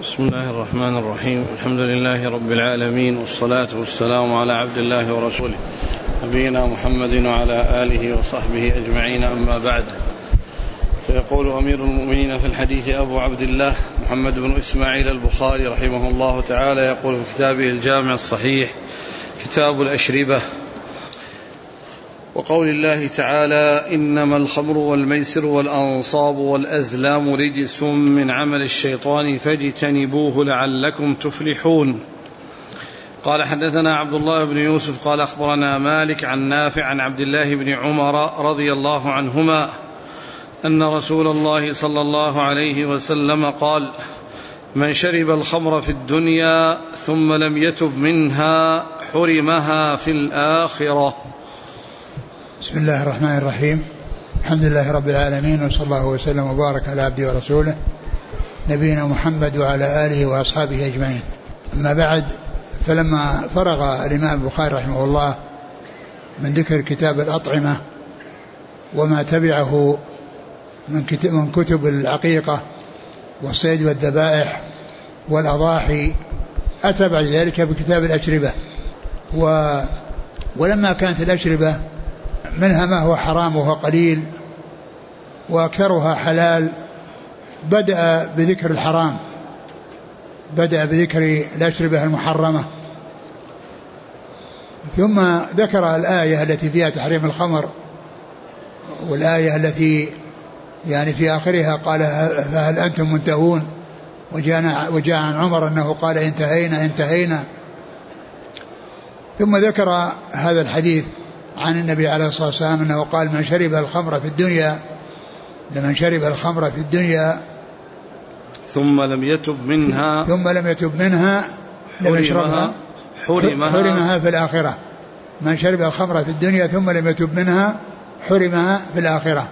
بسم الله الرحمن الرحيم. الحمد لله رب العالمين، والصلاة والسلام على عبد الله ورسوله نبينا محمد وعلى آله وصحبه أجمعين، أما بعد. فيقول أمير المؤمنين في الحديث أبو عبد الله محمد بن إسماعيل البخاري رحمه الله تعالى، يقول في كتابه الجامع الصحيح كتاب الأشربة: وقول الله تعالى: إنما الخمر والميسر والأنصاب والأزلام رجس من عمل الشيطان فاجتنبوه لعلكم تفلحون. قال: حدثنا عبد الله بن يوسف قال أخبرنا مالك عن نافع عن عبد الله بن عمر رضي الله عنهما أن رسول الله صلى الله عليه وسلم قال: من شرب الخمر في الدنيا ثم لم يتب منها حرمها في الآخرة. بسم الله الرحمن الرحيم. الحمد لله رب العالمين، وصلى الله وسلم وبارك على عبده ورسوله نبينا محمد وعلى آله وأصحابه أجمعين. أما بعد، فلما فرغ الإمام البخاري رحمه الله من ذكر كتاب الأطعمة وما تبعه من كتب العقيقة والصيد والذبائح والأضاحي، أتى بعد ذلك بكتاب الأشربة. ولما كانت الأشربة منها ما هو حرام وهو قليل وأكثرها حلال، بدأ بذكر الحرام، بدأ بذكر الأشربة المحرمة، ثم ذكر الآية التي فيها تحريم الخمر، والآية التي يعني في آخرها قال: فهل أنتم منتهون؟ وجاء عن عمر أنه قال: انتهينا. ثم ذكر هذا الحديث عن النبي عليه الصلاة والسلام أنه قال: من شرب الخمر في الدنيا ثم لم يتب منها حرمها في الآخرة. من شرب الخمر في الدنيا ثم لم يتب منها حرمها في الآخرة.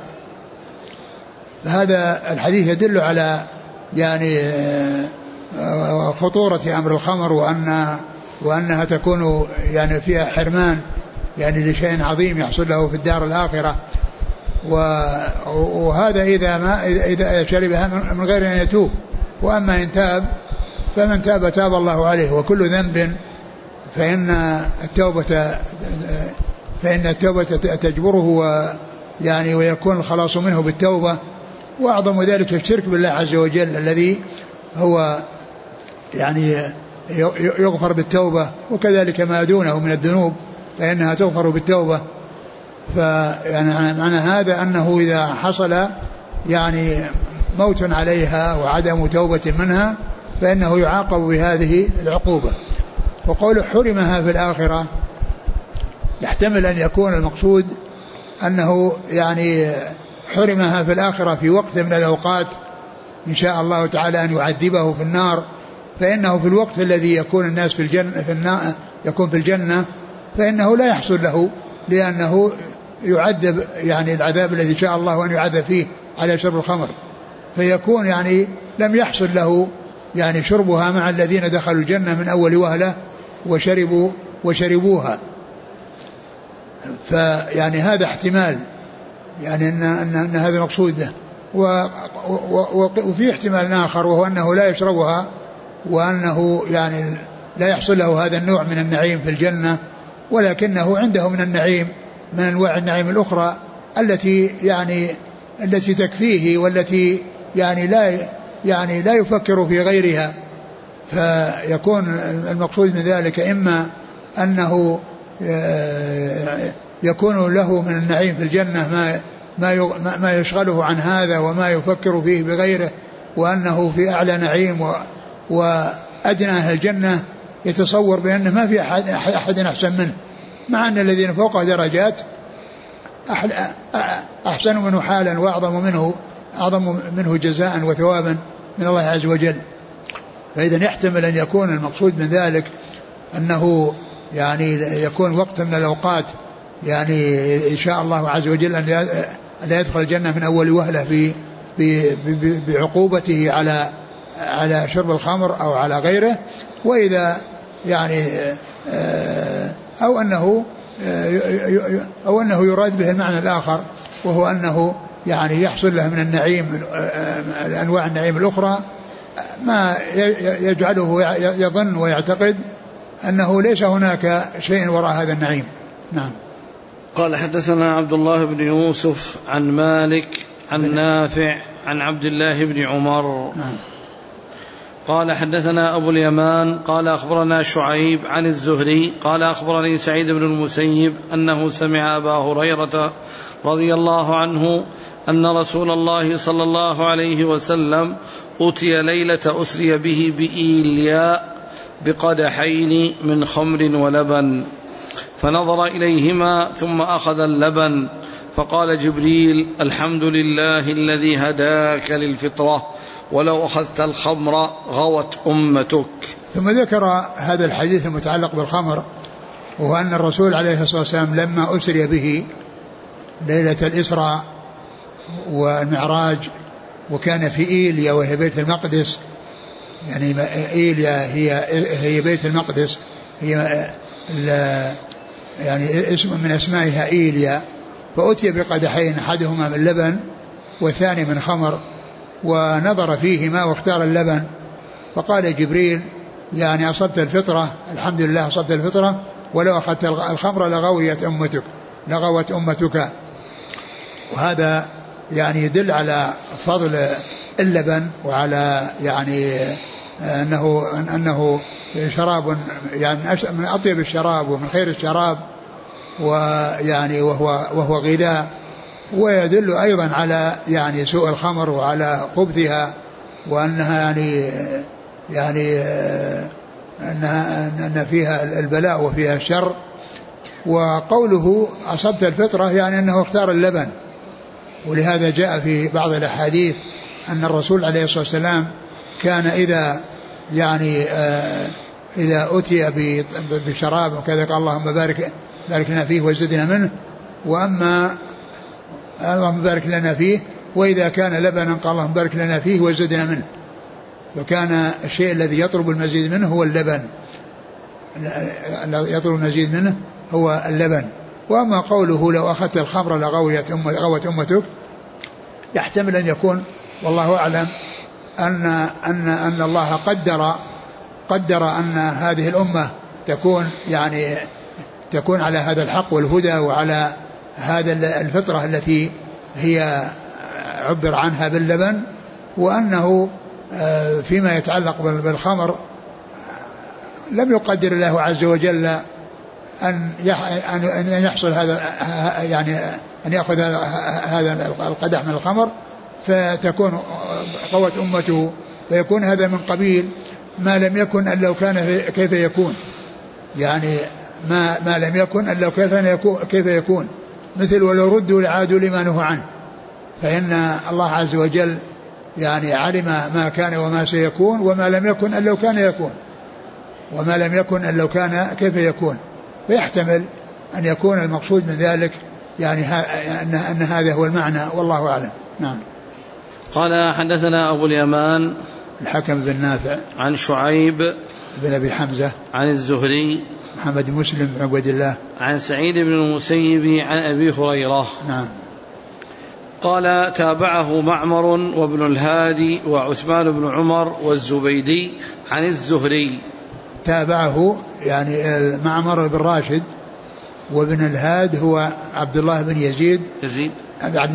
هذا الحديث يدل على يعني خطورة أمر الخمر، وأنها تكون يعني فيها حرمان يعني لشيء عظيم يحصل له في الدار الآخرة. وهذا إذا شربها من غير أن يتوب. وأما إن تاب فمن تاب تاب الله عليه، وكل ذنب فإن التوبة تجبره يعني ويكون الخلاص منه بالتوبة. وأعظم ذلك الشرك بالله عز وجل الذي هو يعني يغفر بالتوبة، وكذلك ما دونه من الذنوب فإنها تغفر بالتوبة. فيعني معنى هذا أنه إذا حصل يعني موت عليها وعدم توبة منها فإنه يعاقب بهذه العقوبة. وقول حرمها في الآخرة يحتمل أن يكون المقصود أنه يعني حرمها في الآخرة في وقت من الأوقات إن شاء الله تعالى أن يعذبه في النار، فإنه في الوقت الذي يكون الناس في الجنة يكون في الجنة فإنه لا يحصل له، لأنه يعذب يعني العذاب الذي شاء الله أن يعذب فيه على شرب الخمر، فيكون يعني لم يحصل له يعني شربها مع الذين دخلوا الجنة من أول وهلة وشربوها. فيعني هذا احتمال، يعني أن هذا مقصود له. وفي احتمال آخر، وهو أنه لا يشربها، وأنه يعني لا يحصل له هذا النوع من النعيم في الجنة، ولكنه عنده من النعيم من أنواع النعيم الأخرى التي تكفيه، والتي يعني لا يفكر في غيرها. فيكون المقصود من ذلك إما أنه يكون له من النعيم في الجنة ما يشغله عن هذا وما يفكر فيه بغيره، وأنه في أعلى نعيم، وأدنى أهل الجنة يتصور بأنه ما في أحد أحسن منه، مع أن الذين فوقه درجات أحسن منه حالا وأعظم منه جزاء وثوابا من الله عز وجل. فإذا يحتمل أن يكون المقصود من ذلك أنه يعني يكون وقت من الأوقات يعني إن شاء الله عز وجل أن لا يدخل الجنة من أول وهلة بعقوبته على شرب الخمر أو على غيره. وإذا يعني أو أنه يراد به المعنى الآخر، وهو أنه يعني يحصل له من النعيم أنواع النعيم الأخرى ما يجعله يظن ويعتقد أنه ليس هناك شيء وراء هذا النعيم. نعم. قال حدثنا عبد الله بن يوسف عن مالك عن نافع عن عبد الله بن عمر. نعم. قال حدثنا أبو اليمان قال أخبرنا شعيب عن الزهري قال أخبرني سعيد بن المسيب أنه سمع أبا هريرة رضي الله عنه أن رسول الله صلى الله عليه وسلم أتي ليلة أسري به بإيلياء بقدحين من خمر ولبن، فنظر إليهما ثم أخذ اللبن، فقال جبريل: الحمد لله الذي هداك للفطرة، ولو أخذت الخمر غوت أمتك. ثم ذكر هذا الحديث المتعلق بالخمر، وهو أن الرسول عليه الصلاة والسلام لما أسري به ليلة الإسراء والمعراج، وكان في إيليا وهي بيت المقدس، يعني إيليا هي بيت المقدس، هي يعني اسم من أسمائها إيليا، فأتي بقدحين أحدهما من لبن والثاني من خمر، ونظر فيهما واختار اللبن، فقال جبريل: يعني أصبت الفطرة، الحمد لله أصبت الفطرة، ولو أخذت الخمر لغوت أمتك. وهذا يعني يدل على فضل اللبن، وعلى يعني أنه شراب يعني من أطيب الشراب ومن خير الشراب، ويعني وهو غذاء. ويدل أيضا على يعني سوء الخمر وعلى خبثها، وأنها يعني أن فيها البلاء وفيها الشر. وقوله أصبت الفطرة يعني أنه اختار اللبن، ولهذا جاء في بعض الأحاديث أن الرسول عليه الصلاة والسلام كان إذا يعني إذا أتي بشراب وكذا قال: اللهم بارك لنا فيه وزدنا منه، وأما اللهم بارك لنا فيه، وإذا كان لبنا قال: اللهم بارك لنا فيه وزدنا منه. وكان الشيء الذي يطلب المزيد منه هو اللبن، يطلب المزيد منه هو اللبن. وأما قوله لو أخذت الخمر لغوت أمتك، يحتمل أن يكون والله أعلم أن الله قدر أن هذه الأمة تكون على هذا الحق والهدى، وعلى هذا الفطرة التي هي عبر عنها باللبن، وأنه فيما يتعلق بالخمر لم يقدر الله عز وجل أن يحصل هذا، يعني أن يأخذ هذا القدح من الخمر فتكون قوت أمته، فيكون هذا من قبيل ما لم يكن أن لو كان كيف يكون، يعني ما لم يكن أن لو كيف يكون، مثل ولو ردوا لعادوا لما نهوا عنه. فإن الله عز وجل يعني علم ما كان وما سيكون، وما لم يكن أن لو كان يكون، وما لم يكن أن لو كان كيف يكون. فيحتمل أن يكون المقصود من ذلك يعني أن هذا هو المعنى، والله أعلم. نعم. قال حدثنا أبو اليمان الحكم بن نافع عن شعيب بن أبي حمزة عن الزهري محمد بن مسلم بن عبد الله عن سعيد بن المسيب عن أبي هريرة. نعم. قال تابعه معمر وابن الهادي وعثمان بن عمر والزبيدي عن الزهري. تابعه يعني معمر بن راشد، وابن الهاد هو عبد الله بن يزيد بن عبد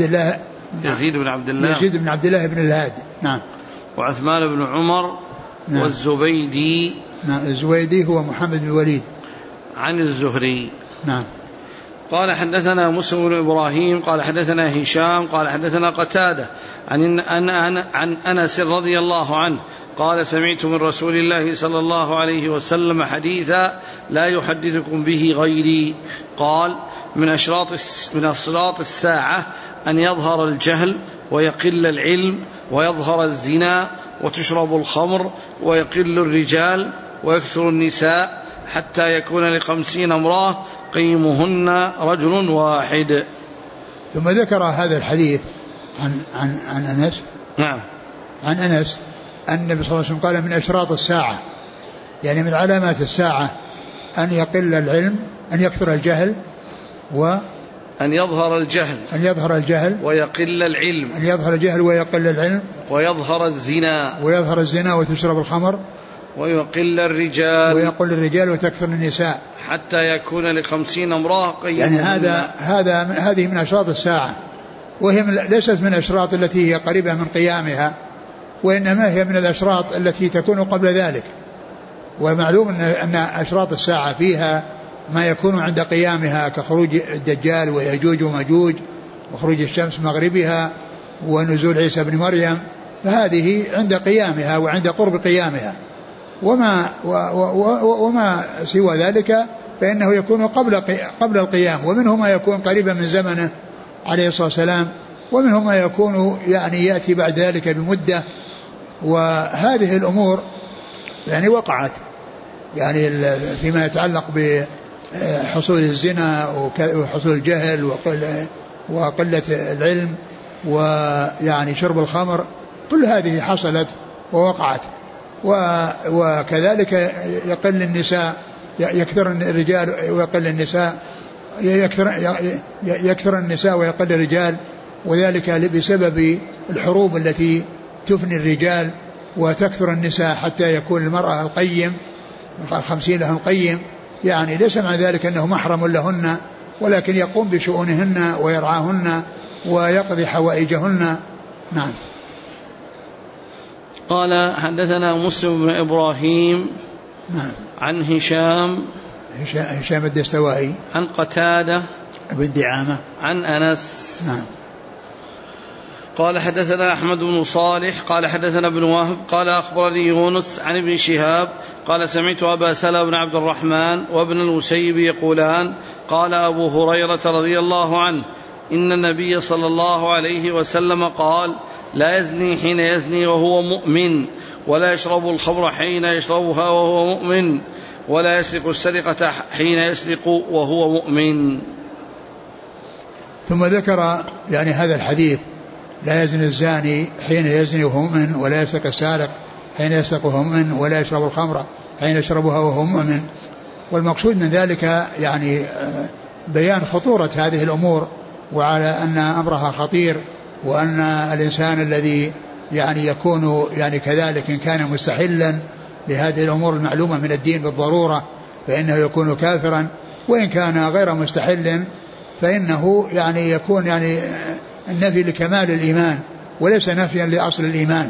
الله بن الهاد. نعم. وعثمان بن عمر. نعم. والزبيدي. نعم. الزبيدي هو محمد بن الوليد عن الزهري. نعم. قال حدثنا مسلم بن إبراهيم قال حدثنا هشام قال حدثنا قتادة عن أنس رضي الله عنه قال: سمعت من رسول الله صلى الله عليه وسلم حديثا لا يحدثكم به غيري، قال: من أشراط الساعة أن يظهر الجهل ويقل العلم ويظهر الزنا وتشرب الخمر ويقل الرجال ويكثر النساء حتى يكون ل50 امرأة قيمهن رجل واحد. ثم ذكر هذا الحديث عن أنس. نعم. عن أنس أن النبي صلى الله عليه وسلم قال: من أشراط الساعة، يعني من علامات الساعة أن يقل العلم، أن يكثر الجهل أن يظهر الجهل ويقل العلم ويظهر الزنا وتشرب الخمر ويقل الرجال وتكثر النساء حتى يكون ل50 امرأة قيم. يعني هذه من أشراط الساعة، وهي ليست من الأشراط التي هي قريبة من قيامها، وإنما هي من الأشراط التي تكون قبل ذلك. ومعلوم أن أشراط الساعة فيها ما يكون عند قيامها كخروج الدجال ويأجوج وماجوج وخروج الشمس مغربها ونزول عيسى بن مريم، فهذه عند قيامها وعند قرب قيامها. وما سوى ذلك فإنه يكون قبل القيام، ومنه ما يكون قريبا من زمنه عليه الصلاة والسلام، ومنه ما يكون يعني يأتي بعد ذلك بمدة. وهذه الأمور يعني وقعت يعني فيما يتعلق بحصول الزنا وحصول الجهل وقلة العلم ويعني شرب الخمر، كل هذه حصلت ووقعت. وكذلك يقل النساء، يكثر الرجال ويقل النساء، يكثر النساء ويقل الرجال، وذلك بسبب الحروب التي تفني الرجال وتكثر النساء حتى يكون المرأة القيم 50 لها القيم، يعني ليس مع ذلك أنه محرم لهن، ولكن يقوم بشؤونهن ويرعاهن ويقضي حوائجهن. نعم. قال حدثنا مسلم بن إبراهيم نعم. عن هشام الدستوائي عن قتادة بن دعامة عن أنس. نعم. قال حدثنا أحمد بن صالح قال حدثنا ابن وهب قال أخبرني يونس عن ابن شهاب قال سمعت أبا سلمة بن عبد الرحمن وابن المسيب يقولان قال أبو هريرة رضي الله عنه إن النبي صلى الله عليه وسلم قال لا يزني حين يزني وهو مؤمن، ولا يشرب الخمر حين يشربها وهو مؤمن، ولا يسرق السرقة حين يسرق وهو مؤمن. ثم ذكر يعني هذا الحديث: لا يزني الزاني حين يزني وهو مؤمن، ولا يسرق السارق حين يسرق وهو مؤمن، ولا يشرب الخمر حين يشربها وهو مؤمن. والمقصود من ذلك يعني بيان خطورة هذه الأمور، وعلى أن أمرها خطير، وأن الإنسان الذي يعني يكون يعني كذلك إن كان مستحلا لهذه الأمور المعلومة من الدين بالضرورة فإنه يكون كافرا، وإن كان غير مستحل فإنه يعني يكون يعني النفي لكمال الإيمان وليس نفيا لأصل الإيمان.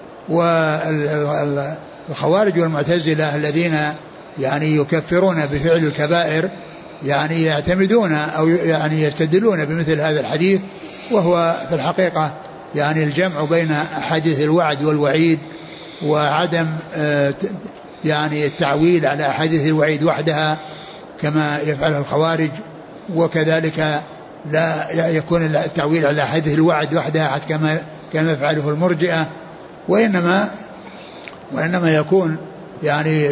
والخوارج والمعتزلة الذين يعني يكفرون بفعل الكبائر يعني يعتمدون أو يعني يستدلون بمثل هذا الحديث، وهو في الحقيقة يعني الجمع بين أحاديث الوعد والوعيد، وعدم يعني التعويل على أحاديث الوعيد وحدها كما يفعله الخوارج، وكذلك لا يكون التعويل على أحاديث الوعد وحدها كما يفعله المرجئة، وإنما يكون يعني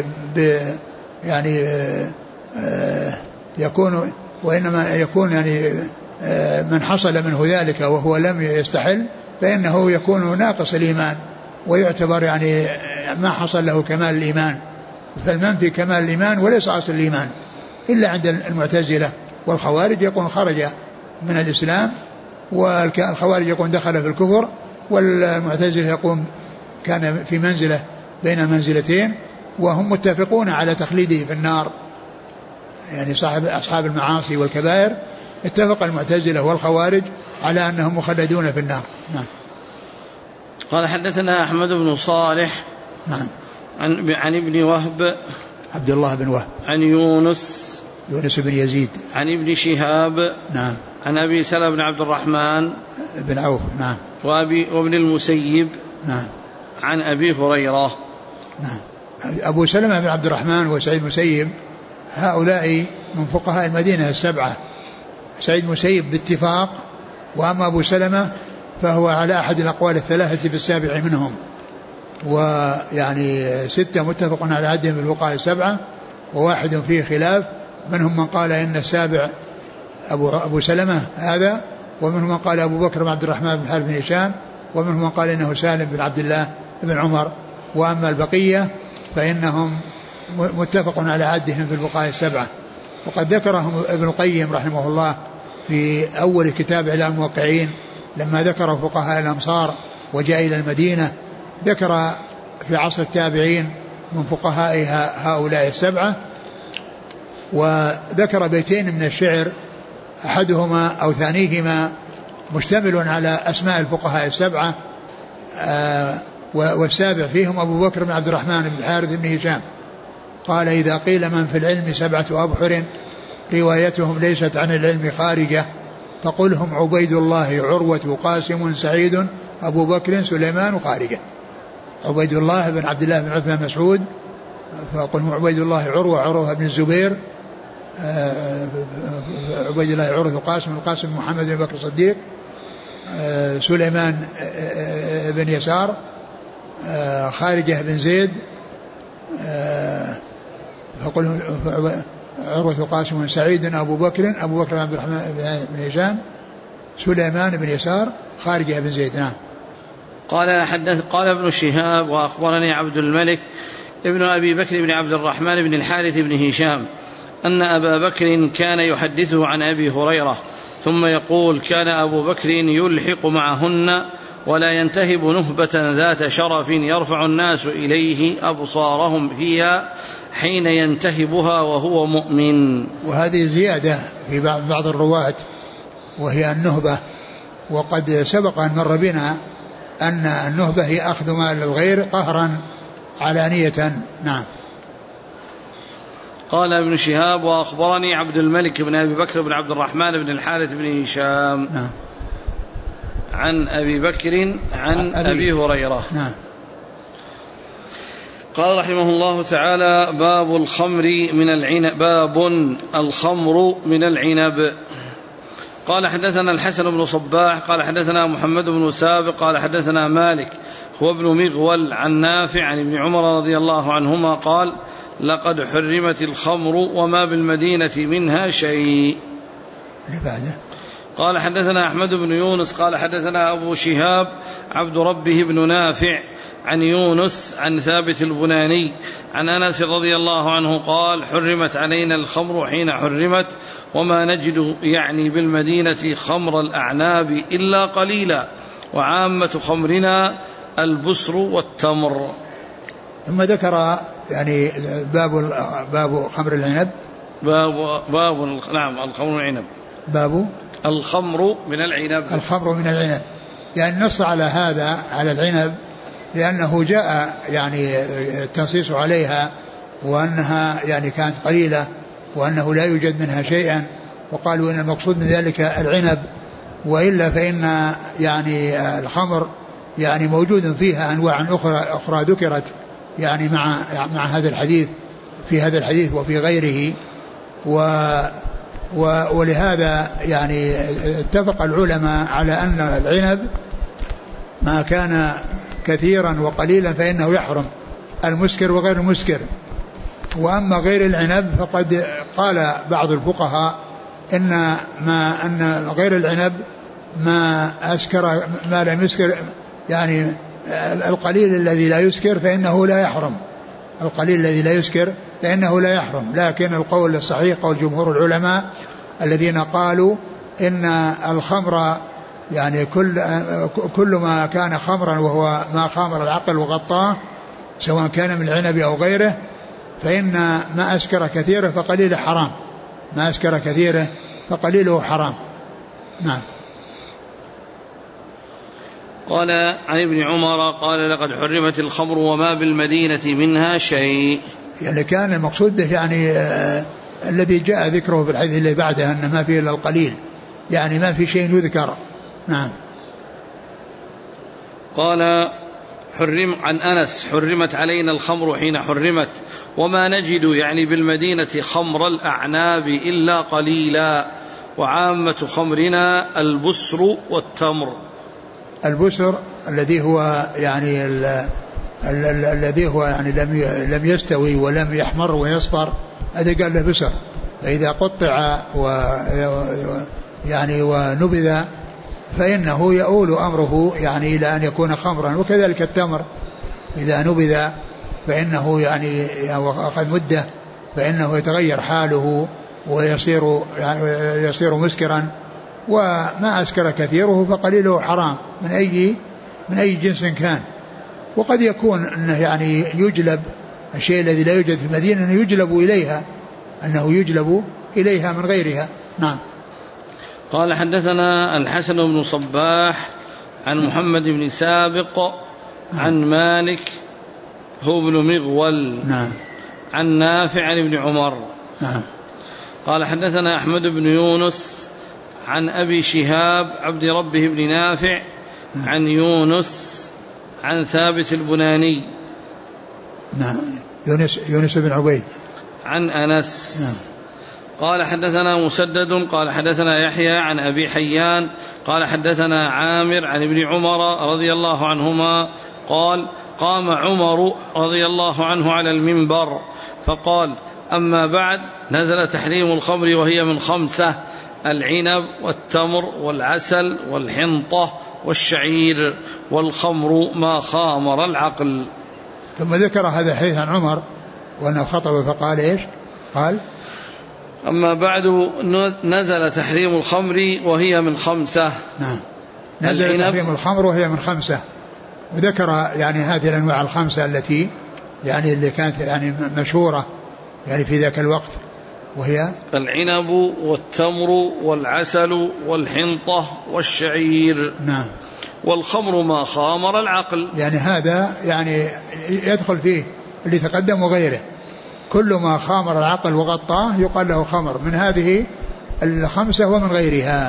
يكون يعني من حصل منه ذلك وهو لم يستحل فإنه يكون ناقص الإيمان، ويعتبر يعني ما حصل له كمال الإيمان. فالمنفي كمال الإيمان وليس أصل الإيمان إلا عند المعتزلة. والخوارج يكون خرج من الإسلام، والخوارج يكون دخل في الكفر، والمعتزلة يقوم كان في منزلة بين منزلتين، وهم متفقون على تخليده في النار. يعني أصحاب المعاصي والكبائر اتفق المعتزلة والخوارج على أنهم مخلدون في النار. نعم. قال حدثنا أحمد بن صالح نعم عن ابن وهب عبد الله بن وهب عن يونس بن يزيد عن ابن شهاب نعم عن أبي سلمة بن عبد الرحمن بن عوف نعم وابن المسيب نعم عن أبي هريرة. نعم. أبو سلمة بن عبد الرحمن وسعيد المسيب هؤلاء من فقهاء المدينة السبعة، سعيد المسيب باتفاق، وأما أبو سلمة فهو على أحد الأقوال الثلاثة في السابع منهم، ويعني 6 متفق على عدهم بالفقهاء السبعة، وواحد فيه خلاف، منهم من قال إن السابع أبو سلمة هذا، ومنهم من قال أبو بكر بن عبد الرحمن بن حارث بن هشام، ومنهم من قال إنه سالم بن عبد الله بن عمر. وأما البقية فإنهم متفق على عدهم في الفقهاء السبعة. وقد ذكرهم ابن القيم رحمه الله في أول كتاب إعلام الموقعين لما ذكر فقهاء الأمصار وجاء إلى المدينة، ذكر في عصر التابعين من فقهائها هؤلاء السبعة، وذكر بيتين من الشعر أحدهما أو ثانيهما مشتمل على أسماء الفقهاء السبعة، والسابع فيهم أبو بكر بن عبد الرحمن بن الحارث بن هشام. قال: إذا قيل من في العلم 7 أبحر روايتهم ليست عن العلم خارجة، فقل هم عبيد الله عروة قاسم سعيد أبو بكر سليمان خارجة. عبيد الله بن عبد الله بن عثمان مسعود، فقل هم عبيد الله عروة بن الزبير، عبيد الله عروة قاسم محمد بن بكر الصديق، سليمان بن يسار، خارجة بن زيد، فقل عروة قاسم سعيد أبو بكر بن عبد الرحمن بن هشام، سليمان بن يسار، خارجة بن زيد. نعم. قال ابن شهاب: وأخبرني عبد الملك ابن أبي بكر بن عبد الرحمن بن الحارث بن هشام أن أبا بكر كان يحدثه عن أبي هريرة ثم يقول: كان أبو بكر يلحق معهن ولا ينتهب نهبة ذات شرف يرفع الناس إليه أبصارهم فيها حين ينتهبها وهو مؤمن. وهذه زيادة في بعض الرواة وهي النهبة، وقد سبق أن مر بنا أن النهبة هي أخذ مال الغير قهرا علانية. نعم. قال ابن شهاب: وأخبرني عبد الملك بن أبي بكر بن عبد الرحمن بن الحارث بن هشام. نعم. عن أبي بكر عن أبي هريرة. نعم. قال رحمه الله تعالى: باب الخمر من العنب. باب الخمر من العنب. قال: حدثنا الحسن بن صباح قال حدثنا محمد بن سابق قال حدثنا مالك هو ابن مغول عن نافع عن ابن عمر رضي الله عنهما قال: لقد حرمت الخمر وما بالمدينة منها شيء. قال: حدثنا أحمد بن يونس قال حدثنا أبو شهاب عبد ربه بن نافع عن يونس عن ثابت البناني عن أنس رضي الله عنه قال: حرمت علينا الخمر حين حرمت وما نجد يعني بالمدينة خمر الأعناب إلا قليلا وعامة خمرنا البسر والتمر. ثم ذكر يعني باب خمر العنب. نعم الخمر من العنب. باب الخمر من العنب. الخمر من العنب يعني نص على هذا على العنب لأنه جاء يعني التنصيص عليها وأنها يعني كانت قليلة وأنه لا يوجد منها شيئا، وقالوا إن المقصود من ذلك العنب، وإلا فإن يعني الخمر يعني موجود فيها أنواع أخرى ذكرت يعني مع هذا الحديث في هذا الحديث وفي غيره، ولهذا يعني اتفق العلماء على أن العنب ما كان كثيرا وقليلا فإنه يحرم، المسكر وغير المسكر. وأما غير العنب فقد قال بعض الفقهاء أن غير العنب ما أسكر ما لم يسكر، يعني القليل الذي لا يسكر فإنه لا يحرم، القليل الذي لا يسكر فإنه لا يحرم. لكن القول الصحيح قول جمهور العلماء الذين قالوا إن الخمر يعني كل ما كان خمرا وهو ما خامر العقل وغطاه سواء كان من العنب أو غيره، فإن ما أسكر كثيره فقليله حرام، ما أسكر كثيره فقليله حرام. نعم. قال: عن ابن عمر قال: لقد حرمت الخمر وما بالمدينة منها شيء. يعني كان المقصود يعني الذي جاء ذكره في الحديث اللي بعده أن ما فيه إلا القليل، يعني ما في شيء يذكر. نعم. قال: عن أنس: حرمت علينا الخمر حين حرمت وما نجد يعني بالمدينة خمر الأعناب إلا قليلا وعامة خمرنا البسر والتمر. البسر الذي هو يعني الذي هو يعني لم يستوي ولم يحمر ويصفر، هذا قال له بسر. فإذا قطع يعني ونبذ فإنه يؤول أمره يعني إلى أن يكون خمرا. وكذلك التمر إذا نبذ فإنه يعني أخذ مدة فإنه يتغير حاله ويصير مسكرا وما أسكر كثيره فقليله حرام من أي جنس كان. وقد يكون أنه يعني يجلب الشيء الذي لا يوجد في المدينة أنه يجلب إليها من غيرها. نعم. قال حدثنا الحسن بن صباح عن محمد بن سابق عن مالك هو بن مغول نعم. عن نافع عن ابن عمر نعم. قال حدثنا أحمد بن يونس عن أبي شهاب عبد ربه بن نافع عن يونس عن ثابت البناني نعم. يونس بن عبيد عن أنس نعم. قال حدثنا مسدد قال حدثنا يحيى عن أبي حيان قال حدثنا عامر عن ابن عمر رضي الله عنهما قال قام عمر رضي الله عنه على المنبر فقال أما بعد نزل تحريم الخمر وهي من 5: العنب والتمر والعسل والحنطة والشعير والخمر ما خامر العقل. ثم ذكر هذا الحديث عن عمر وأنه خطب فقال إيش؟ قال أما بعد نزل تحريم الخمر وهي من 5. نعم. نزل تحريم الخمر وهي من 5 وذكر يعني هذه الأنواع 5 التي يعني اللي كانت يعني مشهورة يعني في ذاك الوقت وهي العنب والتمر والعسل والحنطة والشعير. نعم. والخمر ما خامر العقل. يعني هذا يعني يدخل فيه اللي تقدم وغيره، كل ما خامر العقل وغطاه يقال له خمر من هذه 5 ومن غيرها.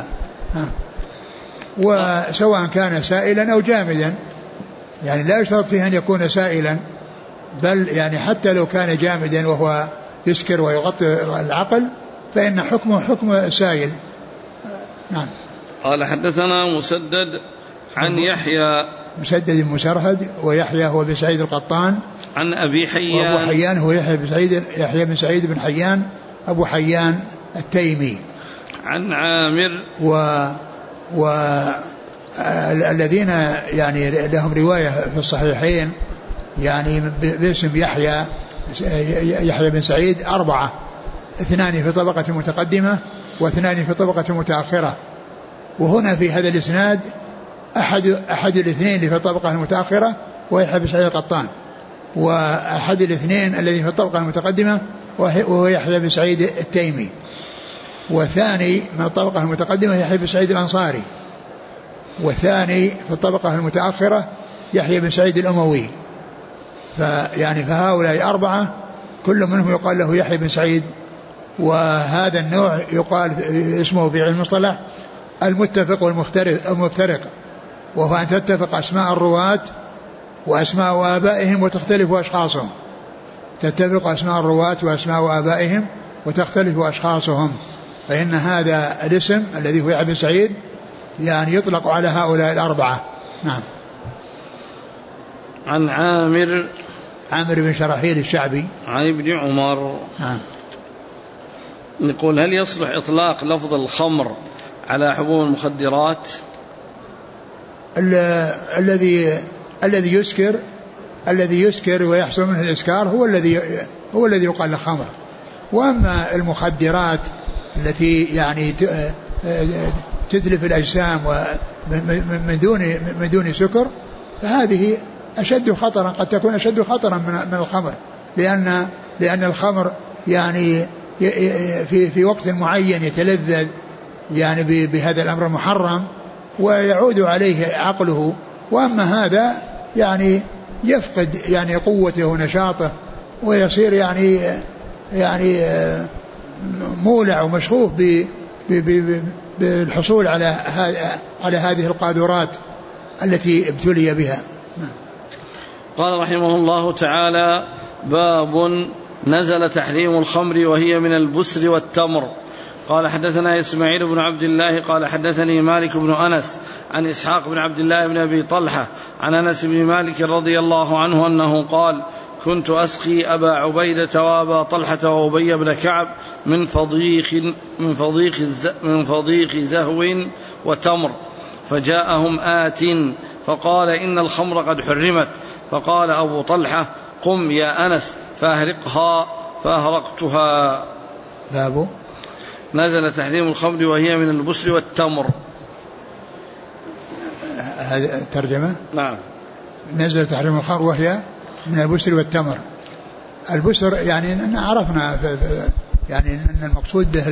وسواء كان سائلا أو جامدا، يعني لا يشترط فيه أن يكون سائلا، بل يعني حتى لو كان جامدا وهو يسكر ويغطي العقل فإن حكمه حكم سائل. نعم. قال حدثنا مسدد عن يحيى مسدد مسرهد ويحيى هو بن سعيد القطان عن أبي حيان وأبو حيان هو يحيى بن سعيد بن حيان أبو حيان التيمي عن عامر الذين يعني لهم رواية في الصحيحين يعني باسم يحيى بن سعيد 4، 2 في طبقة متقدمة و2 في طبقة متأخرة. وهنا في هذا الإسناد أحد الاثنين اللي في الطبقة المتأخرة ويحيى بن سعيد القطان، وأحد الاثنين الذي في الطبقة المتقدمة وهو يحيى بن سعيد التيمي، والثاني من الطبقة المتقدمة يحيى بن سعيد الأنصاري، والثاني في الطبقة المتأخرة يحيى بن سعيد الأموي. فهؤلاء 4 كل منهم يقال له يحيى بن سعيد. وهذا النوع يقال اسمه في علم المصطلح المتفق والمفترق، وهو أن تتفق أسماء الرواة وأسماء آبائهم وتختلف أشخاصهم، تتفق أسماء الرواة وأسماء آبائهم وتختلف أشخاصهم. فإن هذا الاسم الذي هو يحيى بن سعيد يعني يطلق على هؤلاء 4. نعم. عن عامر بن شرحيل الشعبي عن ابن عمر. نعم. نقول هل يصلح إطلاق لفظ الخمر على حبوب المخدرات؟ الذي يسكر ويحصل منه الإسكار هو الذي يقال له خمر. وأما المخدرات التي يعني تتلف الأجسام من دون سكر فهذه أشد خطرا، قد تكون أشد خطرا من الخمر، لأن الخمر يعني في وقت معين يتلذذ يعني بهذا الأمر المحرم ويعود عليه عقله، وأما هذا يعني يفقد يعني قوته ونشاطه ويصير يعني مولع ومشغوف بالحصول على هذه القاذورات التي ابتلي بها. قال رحمه الله تعالى: باب نزل تحريم الخمر وهي من البسر والتمر. قال حدثنا إسماعيل بن عبد الله قال حدثني مالك بن أنس عن إسحاق بن عبد الله بن أبي طلحة عن أنس بن مالك رضي الله عنه أنه قال: كنت أسقي أبا عبيدة وأبا طلحة وأبي بن كعب من فضيق زهو وتمر، فجاءهم آت فقال: إن الخمر قد حرمت. فقال أبو طلحة: قم يا أنس فأهرقها، فأهرقتها. نزل تحريم الخمر وهي من البسر والتمر. هذه الترجمة. نعم. نزل تحريم الخمر وهي من البسر والتمر. البسر يعني عرفنا يعني أن المقصود به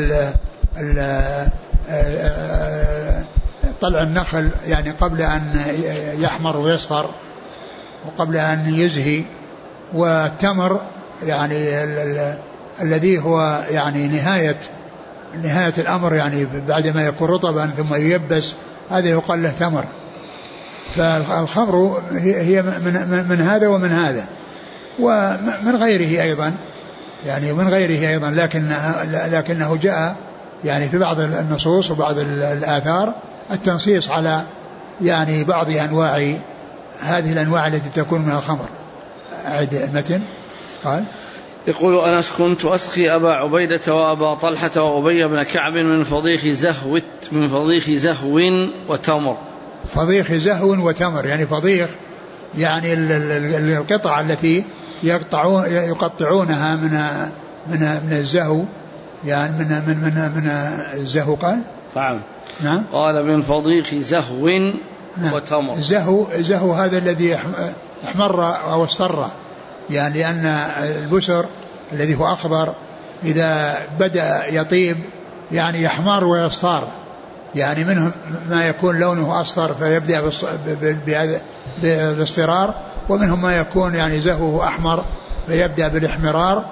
طلع النخل يعني قبل أن يحمر ويصفر وقبل أن يزهي، والتمر يعني الذي هو يعني نهاية الأمر، يعني بعدما يكون رطبا ثم ييبس هذا يقال له تمر. فالخمر هي من هذا ومن هذا ومن غيره أيضا، يعني من غيره أيضا، لكنه جاء يعني في بعض النصوص وبعض الآثار التنصيص على يعني بعض أنواع هذه الأنواع التي تكون من الخمر. أعد المتن. قال يقول أنس: كنت أسقي أبا عبيدة وأبا طلحة وأبي بن كعب من فضيخ زهو وتمر. فضيخ زهو وتمر يعني فضيخ يعني القطع التي يقطعونها من الزهو، يعني من الزهو. قال نعم. قال من فضيخ زهو وتمر. زهو هذا الذي احمر أو اصفر، يعني لأن البسر الذي هو أخضر إذا بدأ يطيب يعني يحمر ويصفر، يعني منهم ما يكون لونه أصفر فيبدأ بالاصفرار، ومنهم ما يكون يعني زهوه أحمر فيبدأ بالاحمرار.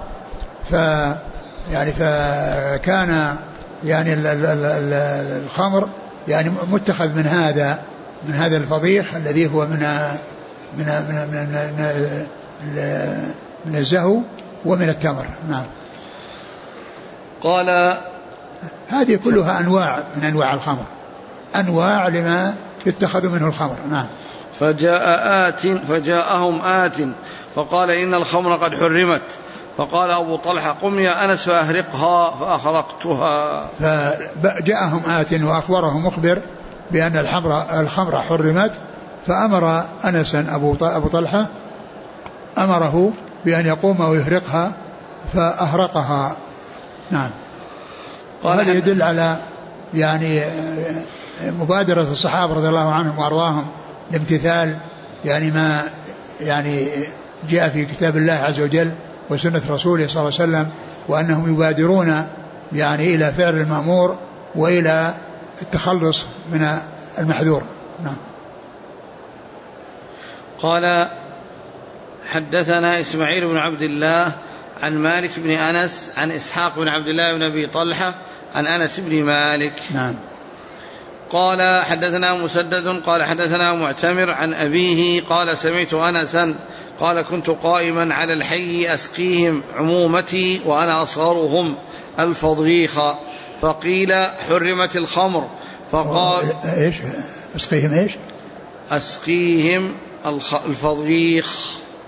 فكان يعني الخمر يعني متخذ من هذا الفضيخ الذي هو من الزهو ومن التمر. نعم. قال هذه كلها أنواع من أنواع الخمر، أنواع لما يتخذ منه الخمر. نعم. فجاءهم آت فقال إن الخمر قد حرمت، فقال أبو طلحة: قم يا أنس فأهرقها، فأخرقتها. فجاءهم آت وأخبرهم مخبر بأن الخمر حرمت، فأمر أنسا أبو طلحة أمره بأن يقوم ويهرقها فأهرقها. نعم. وهذا يدل على يعني مبادرة الصحابة رضي الله عنهم وأرضاهم لامتثال يعني ما يعني جاء في كتاب الله عز وجل وسنة رسوله صلى الله عليه وسلم، وأنهم يبادرون يعني إلى فعل المأمور وإلى التخلص من المحذور. نعم. قال حدثنا إسماعيل بن عبد الله عن مالك بن أنس عن إسحاق بن عبد الله بن أبي طلحة عن أنس بن مالك. نعم. قال حدثنا مسدد قال حدثنا معتمر عن أبيه قال سمعت أنسا قال كنت قائما على الحي أسقيهم عمومتي وأنا أصغرهم الفضيخ، فقيل حرمت الخمر، فقال إيش أسقيهم؟ إيش أسقيهم الفضيخ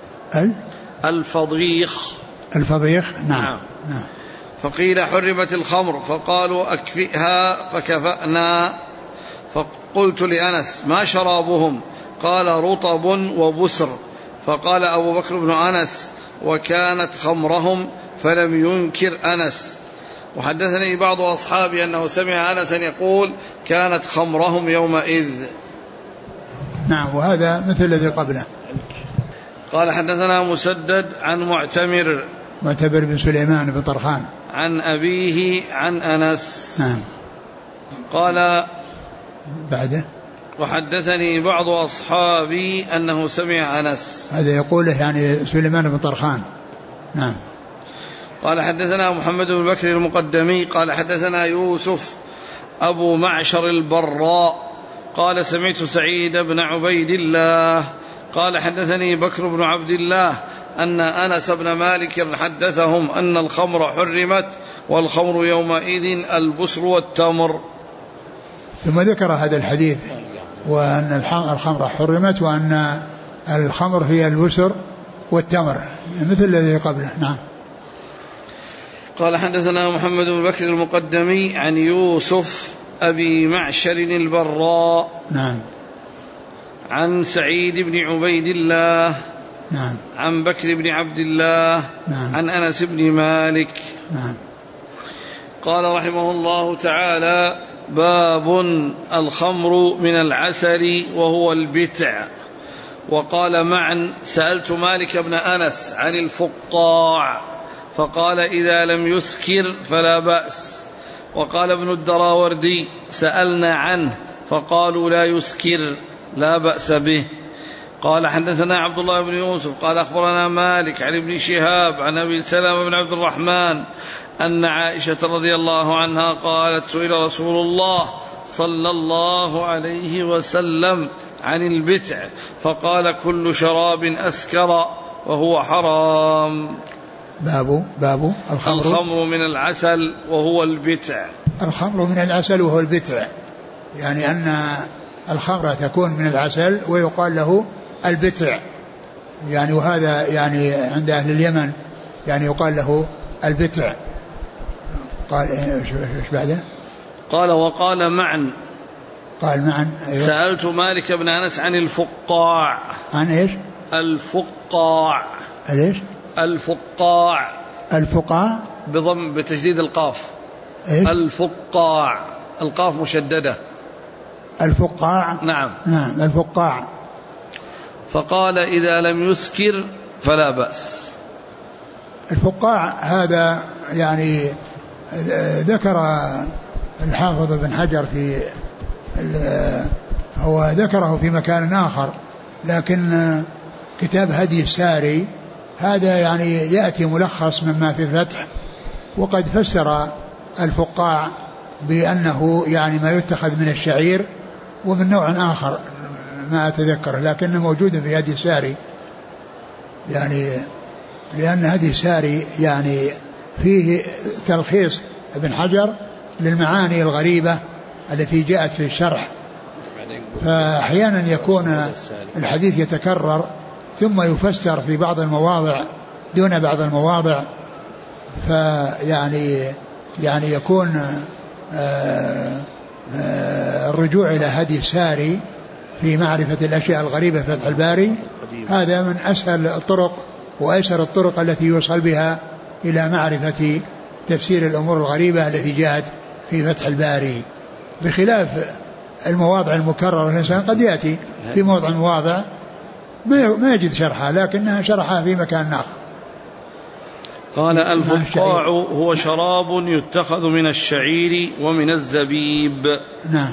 الفضيخ. نعم. فقيل حرمت الخمر، فقالوا أكفئها، فكفأنا. فقلت لأنس: ما شرابهم؟ قال: رطب وبسر. فقال أبو بكر بن أنس: وكانت خمرهم، فلم ينكر أنس. وحدثني بعض أصحابي أنه سمع أنسا يقول: كانت خمرهم يومئذ. نعم. وهذا مثل الذي قبله. قال حدثنا مسدد عن معتمر بن سليمان بن طرخان عن أبيه عن أنس. نعم. قال بعده: وحدثني بعض أصحابي أنه سمع أنس. هذا يقوله يعني سليمان بن طرخان. نعم. قال حدثنا محمد بن بكر المقدمي قال حدثنا يوسف أبو معشر البراء قال سمعت سعيد بن عبيد الله قال حدثني بكر بن عبد الله أن أنس بن مالك حدثهم أن الخمر حرمت، والخمر يومئذ البسر والتمر. ثم ذكر هذا الحديث وأن الخمر حرمت وأن الخمر هي البسر والتمر مثل الذي قبله. نعم. قال حدثنا محمد بن بكر المقدمي عن يوسف أبي معشر البراء. نعم. عن سعيد بن عبيد الله. نعم. عن بكر بن عبد الله. نعم. عن أنس بن مالك. نعم. قال رحمه الله تعالى: باب الخمر من العسل وهو البتع. وقال معا: سألت مالك بن أنس عن الفقاع فقال: إذا لم يسكر فلا بأس. وقال ابن الدراوردي: سألنا عنه فقالوا لا يسكر لا بأس به. قال: حدثنا عبد الله بن يوسف قال أخبرنا مالك عن ابن شهاب عن أبي سلمة بن عبد الرحمن أن عائشة رضي الله عنها قالت: سئل رسول الله صلى الله عليه وسلم عن البتع فقال: كل شراب أسكر وهو حرام. باب الخمر من العسل وهو البتع. الخمر من العسل وهو البتع، يعني أن الخمر تكون من العسل ويقال له البتع، يعني وهذا يعني عند أهل اليمن يعني يقال له البتع. قال ايش بعده؟ قال: وقال معا. قال معا أيوه. سألت مالك بن أنس عن الفقاع. عن ايش؟ الفقاع. ايش؟ الفقاع. الفقاع بضم بتشديد القاف. إيه؟ الفقاع القاف مشددة. الفقاع. نعم الفقاع. فقال: إذا لم يسكر فلا بأس. الفقاع هذا يعني ذكر الحافظ بن حجر في هو ذكره في مكان آخر، لكن كتاب هدي الساري هذا يعني يأتي ملخص مما في الفتح، وقد فسر الفقاع بأنه يعني ما يتخذ من الشعير ومن نوع آخر ما أتذكره، لكنه موجود في هدي الساري، يعني لأن هدي الساري يعني فيه تلخيص ابن حجر للمعاني الغريبة التي جاءت في الشرح، فأحيانا يكون الحديث يتكرر ثم يفسر في بعض المواضع دون بعض المواضع، فيعني يكون الرجوع إلى هدي الساري في معرفة الأشياء الغريبة في فتح الباري هذا من أسهل الطرق وأيسر الطرق التي يوصل بها إلى معرفة تفسير الأمور الغريبة التي جاءت في فتح الباري، بخلاف المواضع المكررة. الإنسان قد يأتي في موضع مواضع ما يجد شرحها لكنها شرحها في مكان آخر. قال: الفقاع هو شراب يتخذ من الشعير ومن الزبيب. نعم.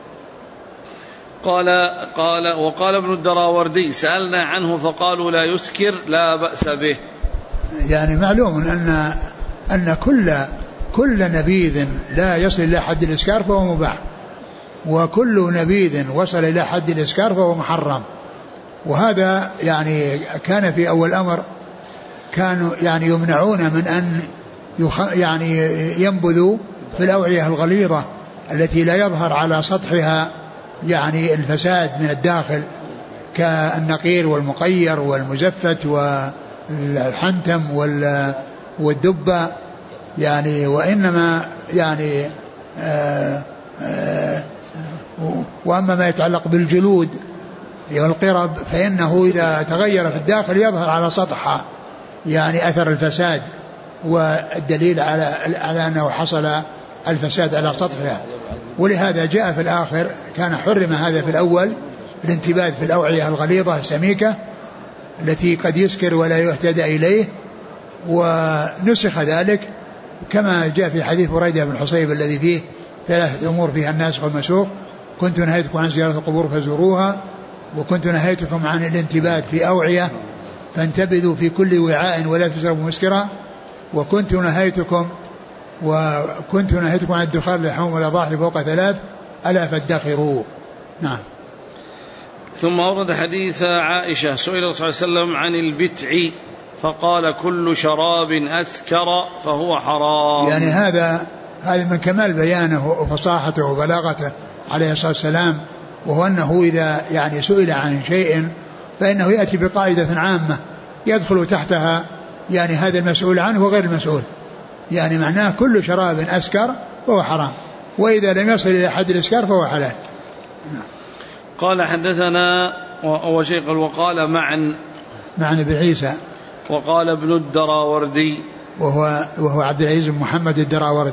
وقال ابن الدراوردي: سألنا عنه فقالوا لا يسكر لا بأس به. يعني معلوم أن كل نبيذ لا يصل إلى حد الإسكار فهو مباح، وكل نبيذ وصل إلى حد الإسكار فهو محرم. وهذا يعني كان في أول أمر كانوا يعني يمنعون من أن يعني ينبذوا في الأوعية الغليظة التي لا يظهر على سطحها يعني الفساد من الداخل كالنقير والمقير والمزفت والحنتم والدبة، يعني وإنما يعني وأما ما يتعلق بالجلود والقرب فإنه إذا تغير في الداخل يظهر على سطحها يعني أثر الفساد، والدليل على أنه حصل الفساد على سطحها. ولهذا جاء في الآخر كان حرم هذا في الأول الانتباه في الأوعية الغليظة السميكة التي قد يسكر ولا يهتدى إليه، ونسخ ذلك كما جاء في حديث بريدة بن حصيب الذي فيه 3 أمور فيها الناسخ والمنسوخ: كنت نهيتكم عن زيارة القبور فزوروها، وكنت نهيتكم عن الانتباه في أوعية فانتبذوا في كل وعاء ولا تشربوا مسكرا، وكنت نهيتكم عن الدخان لحوم والأضاحي فوق 3 ألا فادخروا. نعم. ثم ورد حديث عائشة: سئل صلى الله عليه وسلم عن البتع فقال: كل شراب أسكر فهو حرام. يعني هذا من كمال بيانه وفصاحته وبلاغته عليه الصلاة والسلام، وهو أنه إذا يعني سئل عن شيء فإنه يأتي بقاعدة عامة يدخل تحتها يعني هذا المسؤول عنه وغير المسؤول، يعني معناه كل شراب أسكر فهو حرام، وإذا لم يصل إلى حد الإسكار فهو حلال. قال: حدثنا وقال معا بن عيسى، وقال ابن الدراوردي وهو عبد العزيز بن محمد الدراوردي،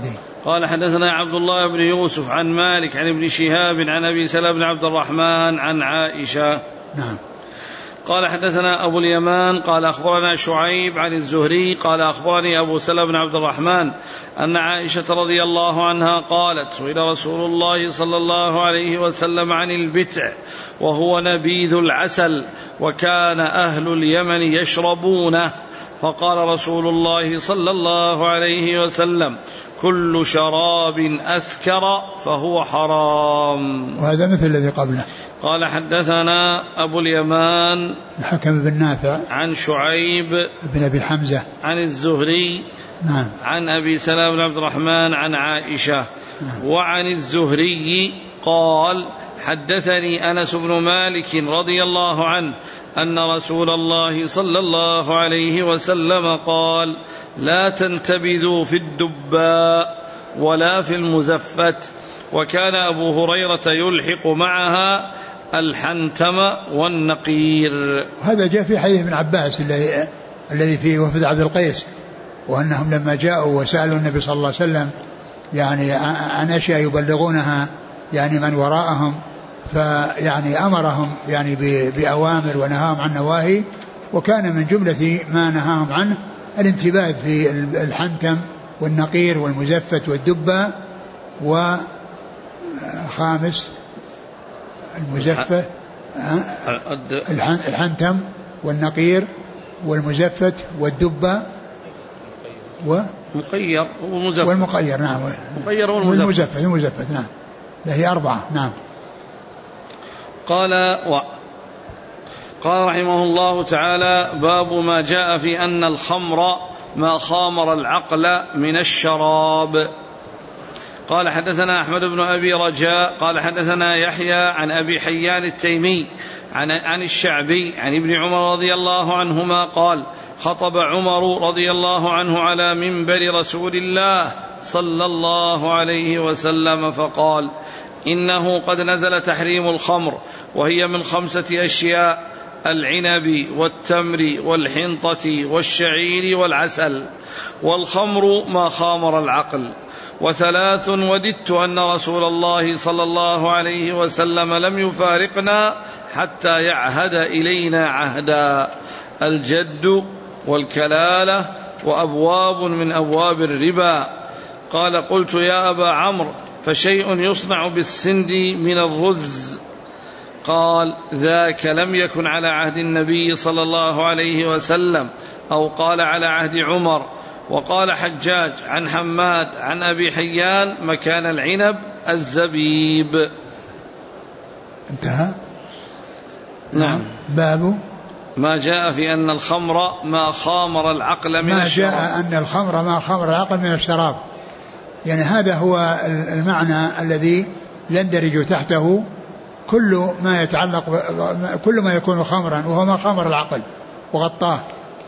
قال حدثنا عبد الله بن يوسف عن مالك عن ابن شهاب عن أبي سلمة بن عبد الرحمن عن عائشة. نعم. قال حدثنا أبو اليمان قال أخبرنا شعيب عن الزهري قال أخبرني أبو سلمة بن عبد الرحمن أن عائشة رضي الله عنها قالت: سئل رسول الله صلى الله عليه وسلم عن البتع وهو نبيذ العسل وكان أهل اليمن يشربونه، فقال رسول الله صلى الله عليه وسلم: كل شراب أسكر فهو حرام. وهذا مثل الذي قبله. قال حدثنا أبو اليمان الحكم بن نافع عن شعيب بن أبي حمزة عن الزهري نعم عن أبي سلمة بن عبد الرحمن عن عائشة وعن الزهري قال: حدثني أنس بن مالك رضي الله عنه أن رسول الله صلى الله عليه وسلم قال: لا تنتبذوا في الدباء ولا في المزفت. وكان أبو هريرة يلحق معها الحنتم والنقير. هذا جاء في حديث ابن عباس الذي فيه وفد عبد القيس، وأنهم لما جاءوا وسألوا النبي صلى الله عليه وسلم يعني عن أشياء يبلغونها يعني من وراءهم، فيعني أمرهم يعني بأوامر ونهاهم عن نواهي، وكان من جملة ما نهاهم عنه الانتباه في الحنتم والنقير والمزفت والدبة، وخامس المزفت الحنتم والنقير والمزفت والدبة مقير ومزفت والمقير. نعم. مقير والمزفت نعم. هي 4. نعم. قال رحمه الله تعالى: باب ما جاء في أن الخمر ما خامر العقل من الشراب. قال حدثنا أحمد بن أبي رجاء قال حدثنا يحيى عن أبي حيان التيمي عن الشعبي عن ابن عمر رضي الله عنهما قال: خطب عمر رضي الله عنه على منبر رسول الله صلى الله عليه وسلم فقال: إنه قد نزل تحريم الخمر، وهي من 5 أشياء: العنب والتمر والحنطة والشعير والعسل، والخمر ما خامر العقل. 3 وددت أن رسول الله صلى الله عليه وسلم لم يفارقنا حتى يعهد إلينا عهدا: الجد والكلالة وأبواب من أبواب الربا. قال: قلت يا أبا عمرو: فشيء يصنع بالسند من الرز؟ قال: ذاك لم يكن على عهد النبي صلى الله عليه وسلم، أو قال على عهد عمر. وقال حجاج عن حماد عن أبي حيان: مكان العنب الزبيب. انتهى. نعم. باب ما جاء في أن الخمر ما خامر العقل من الشراب. ما جاء أن الخمر ما خامر العقل من الشراب، يعني هذا هو المعنى الذي يندرج تحته كل ما يتعلق كل ما يكون خمرا وهو ما خامر العقل وغطاه،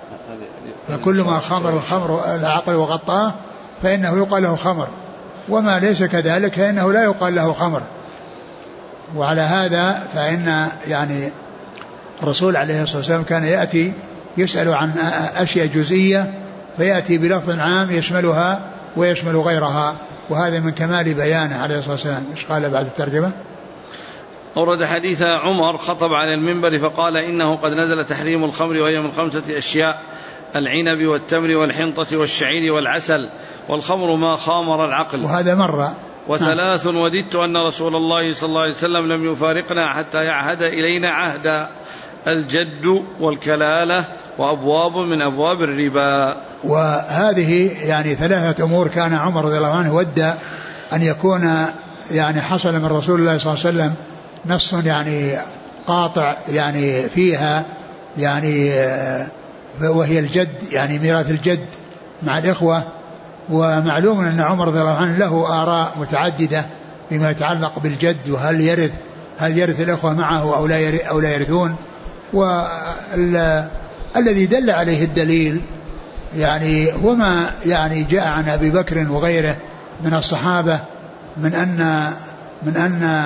فكل ما خامر العقل وغطاه فإنه يقال له خمر، وما ليس كذلك فإنه لا يقال له خمر. وعلى هذا فإن يعني الرسول عليه الصلاة والسلام كان يأتي يسأل عن أشياء جزئية فيأتي بلفظ عام يشملها ويشمل غيرها، وهذا من كمال بيانه عليه الصلاة والسلام. إيش قال بعد الترجمة؟ أورد حديث عمر: خطب على المنبر فقال: إنه قد نزل تحريم الخمر، وهي من 5 أشياء: العنب والتمر والحنطة والشعير والعسل، والخمر ما خامر العقل. وهذا مرة. 3 وددت أن رسول الله صلى الله عليه وسلم لم يفارقنا حتى يعهد إلينا عهدا: الجد والكلالة وأبواب من أبواب الربا. وهذه يعني 3 أمور كان عمر رضي الله عنه ود أن يكون يعني حصل من رسول الله صلى الله عليه وسلم نص يعني قاطع يعني فيها، يعني وهي الجد، يعني ميراث الجد مع الإخوة. ومعلوم أن عمر رضي الله عنه له آراء متعددة بما يتعلق بالجد، وهل يرث الإخوة معه أو لا يرثون. والذي دل عليه الدليل يعني هو ما يعني جاء عن أبي بكر وغيره من الصحابة من أن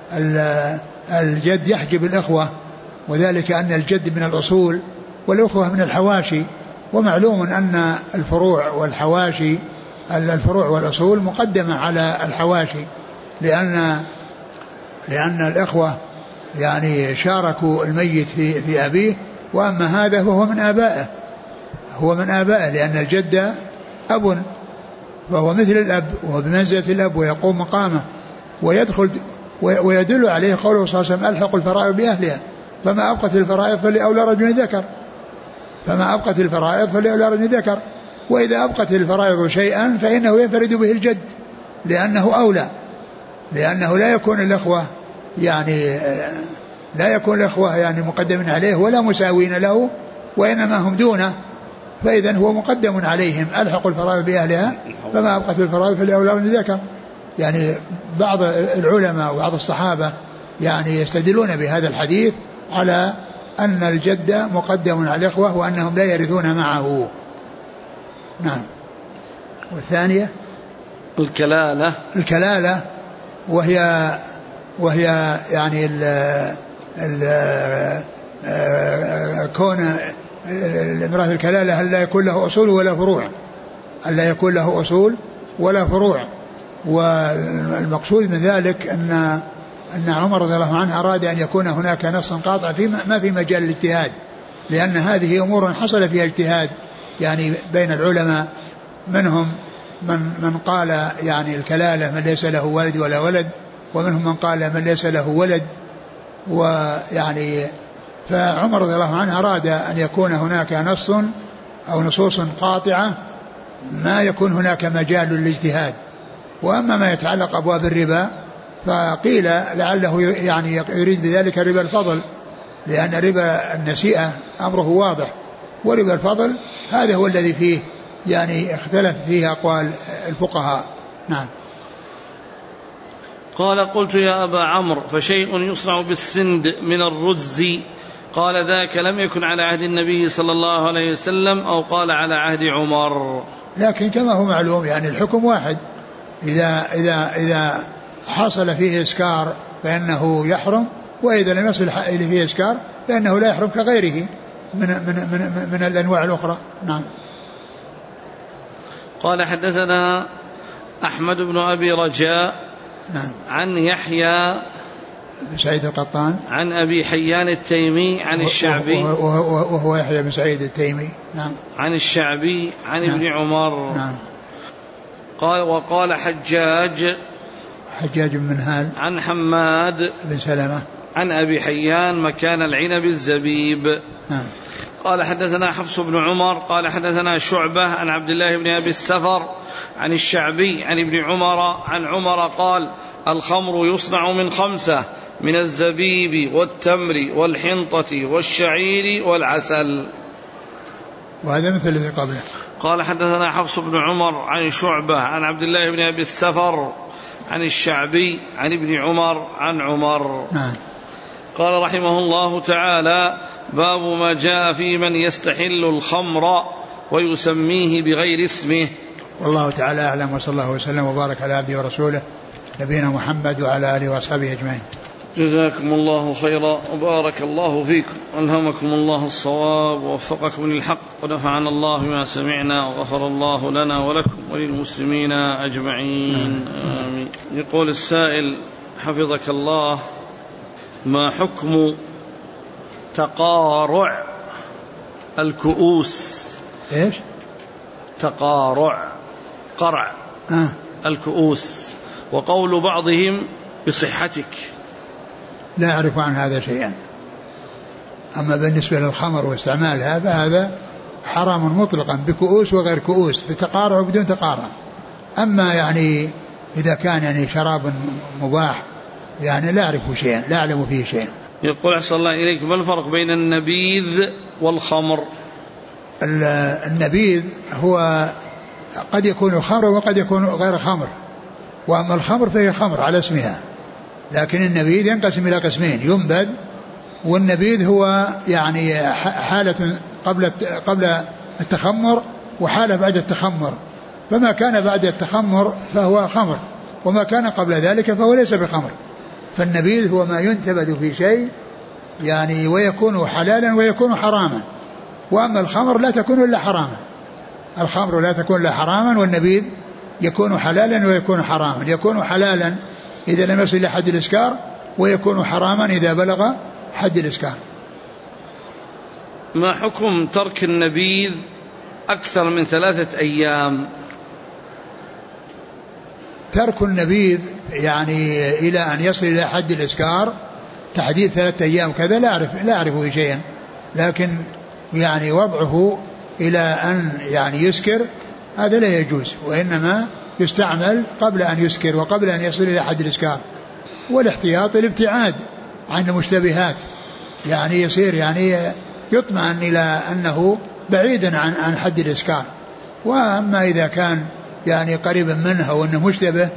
الجد يحجب الإخوة، وذلك أن الجد من الأصول والأخوة من الحواشي. ومعلوم أن الفروع والحواشي الفروع والأصول مقدمة على الحواشي، لأن الإخوة يعني شاركوا الميت في أبيه، وأما هذا فهو من آبائه، لأن الجد أب، فهو مثل الأب، وهو بمنزلة الأب ويقوم مقامه ويدل عليه قوله صلى الله عليه وسلم ألحق الفرائض بأهلها، فما أبقت الفرائض فلأولى رجل ذكر، وإذا أبقت الفرائض شيئا فإنه ينفرد به الجد لأنه أولى، لأنه لا يكون الأخوة يعني مقدم عليه ولا مساوين له، وإنما هم دونه، فإذا هو مقدم عليهم. ألحق الفرائض بأهلها فما أبقت الفرائض فلأولى رجل ذكر. يعني بعض العلماء وبعض الصحابة يعني يستدلون بهذا الحديث على أن الجد مقدم على الإخوة وأنهم لا يرثون معه. نعم. والثانية الكلالة وهي يعني كون الامرأة الكلالة هل لا يكون له أصول ولا فروع، والمقصود من ذلك أن عمر رضي الله عنه أراد أن يكون هناك نص قاطع ما في مجال الاجتهاد، لأن هذه أمور حصل فيها اجتهاد يعني بين العلماء، منهم من قال يعني الكلالة من ليس له ولد ولا ولد، ومنهم من قال من ليس له ولد، ويعني فعمر رضي الله عنه أراد أن يكون هناك نص أو نصوص قاطعة ما يكون هناك مجال للاجتهاد. وأما ما يتعلق أبواب الربا فقيل لعله يعني يريد بذلك ربا الفضل، لأن ربا النسيئة أمره واضح، وربا الفضل هذا هو الذي فيه يعني اختلف فيه أقوال الفقهاء. نعم. قال قلت يا أبا عمرو فشيء يصنع بالسند من الرز، قال ذاك لم يكن على عهد النبي صلى الله عليه وسلم، أو قال على عهد عمر. لكن كما هو معلوم يعني الحكم واحد، إذا حصل فيه إسكار فإنه يحرم، وإذا لم يصل فيه إسكار فإنه لا يحرم كغيره من الأنواع الأخرى. نعم. قال حدثنا أحمد بن أبي رجاء نعم. عن يحيى بن سعيد القطان عن أبي حيان التيمي عن الشعبي، وهو يحيى بن سعيد التيمي. نعم. عن الشعبي عن نعم. ابن عمر. نعم. قال وقال حجاج بن منهال عن حماد بن سلمة عن أبي حيان مكان العنب الزبيب. نعم. قال حدثنا حفص بن عمر قال حدثنا شعبة عن عبد الله بن أبي السفر عن الشعبي عن ابن عمر عن عمر قال الخمر يصنع من 5: من الزبيب والتمر والحنطة والشعير والعسل. وهذا مثل الذي قبله. قال حدثنا حفص بن عمر عن شعبة عن عبد الله بن أبي السفر عن الشعبي عن ابن عمر عن عمر. نعم. قال رحمه الله تعالى باب ما جاء في من يستحل الخمر ويسميه بغير اسمه. والله تعالى أعلم، وصلى الله وسلم وبارك على عبده ورسوله نبينا محمد وعلى آله وأصحابه أجمعين. جزاكم الله خيرا وبارك الله فيكم، ألهمكم الله الصواب ووفقكم للحق، ونفعنا الله بما سمعنا، وغفر الله لنا ولكم وللمسلمين أجمعين آمين. يقول السائل حفظك الله: ما حكم تقارع الكؤوس؟ إيش؟ تقارع قرع الكؤوس، وقول بعضهم بصحتك. لا أعرف عن هذا شيئا. أما بالنسبة للخمر واستعمالها فهذا حرام مطلقا بكؤوس وغير كؤوس، بتقارع وبدون تقارع. أما يعني إذا كان يعني شراب مباح يعني لا أعرف شيئا، لا أعلم فيه شيئا. يقول أحسن الله إليك: ما الفرق بين النبيذ والخمر؟ النبيذ هو قد يكون خمر وقد يكون غير خمر، وأما الخمر فهي خمر على اسمها، لكن النبيذ ينقسم إلى قسمين: ينبذ، والنبيذ هو يعني حالة قبل التخمر وحالة بعد التخمر، فما كان بعد التخمر فهو خمر، وما كان قبل ذلك فهو ليس بخمر. فالنبيذ هو ما ينتبذ في شيء يعني ويكون حلالا ويكون حراما، وأما الخمر لا تكون إلا حراما. الخمر لا تكون إلا حراما، والنبيذ يكون حلالا ويكون حراما. يكون حلالا إذا لم يصل إلى حد الإسكار، ويكون حراما إذا بلغ حد الإسكار. ما حكم ترك النبيذ أكثر من 3 أيام؟ ترك النبيذ يعني إلى أن يصل إلى حد الإسكار، تحديد 3 أيام كذا لا أعرفه شيئا، لكن يعني وضعه إلى أن يعني يسكر هذا لا يجوز، وإنما يستعمل قبل أن يسكر وقبل أن يصل إلى حد الإسكار. والاحتياط الابتعاد عن المشتبهات، يعني يصير يعني يطمئن إلى أنه بعيدا عن حد الإسكار. وأما إذا كان يعني قريبا منه وأنه مشتبه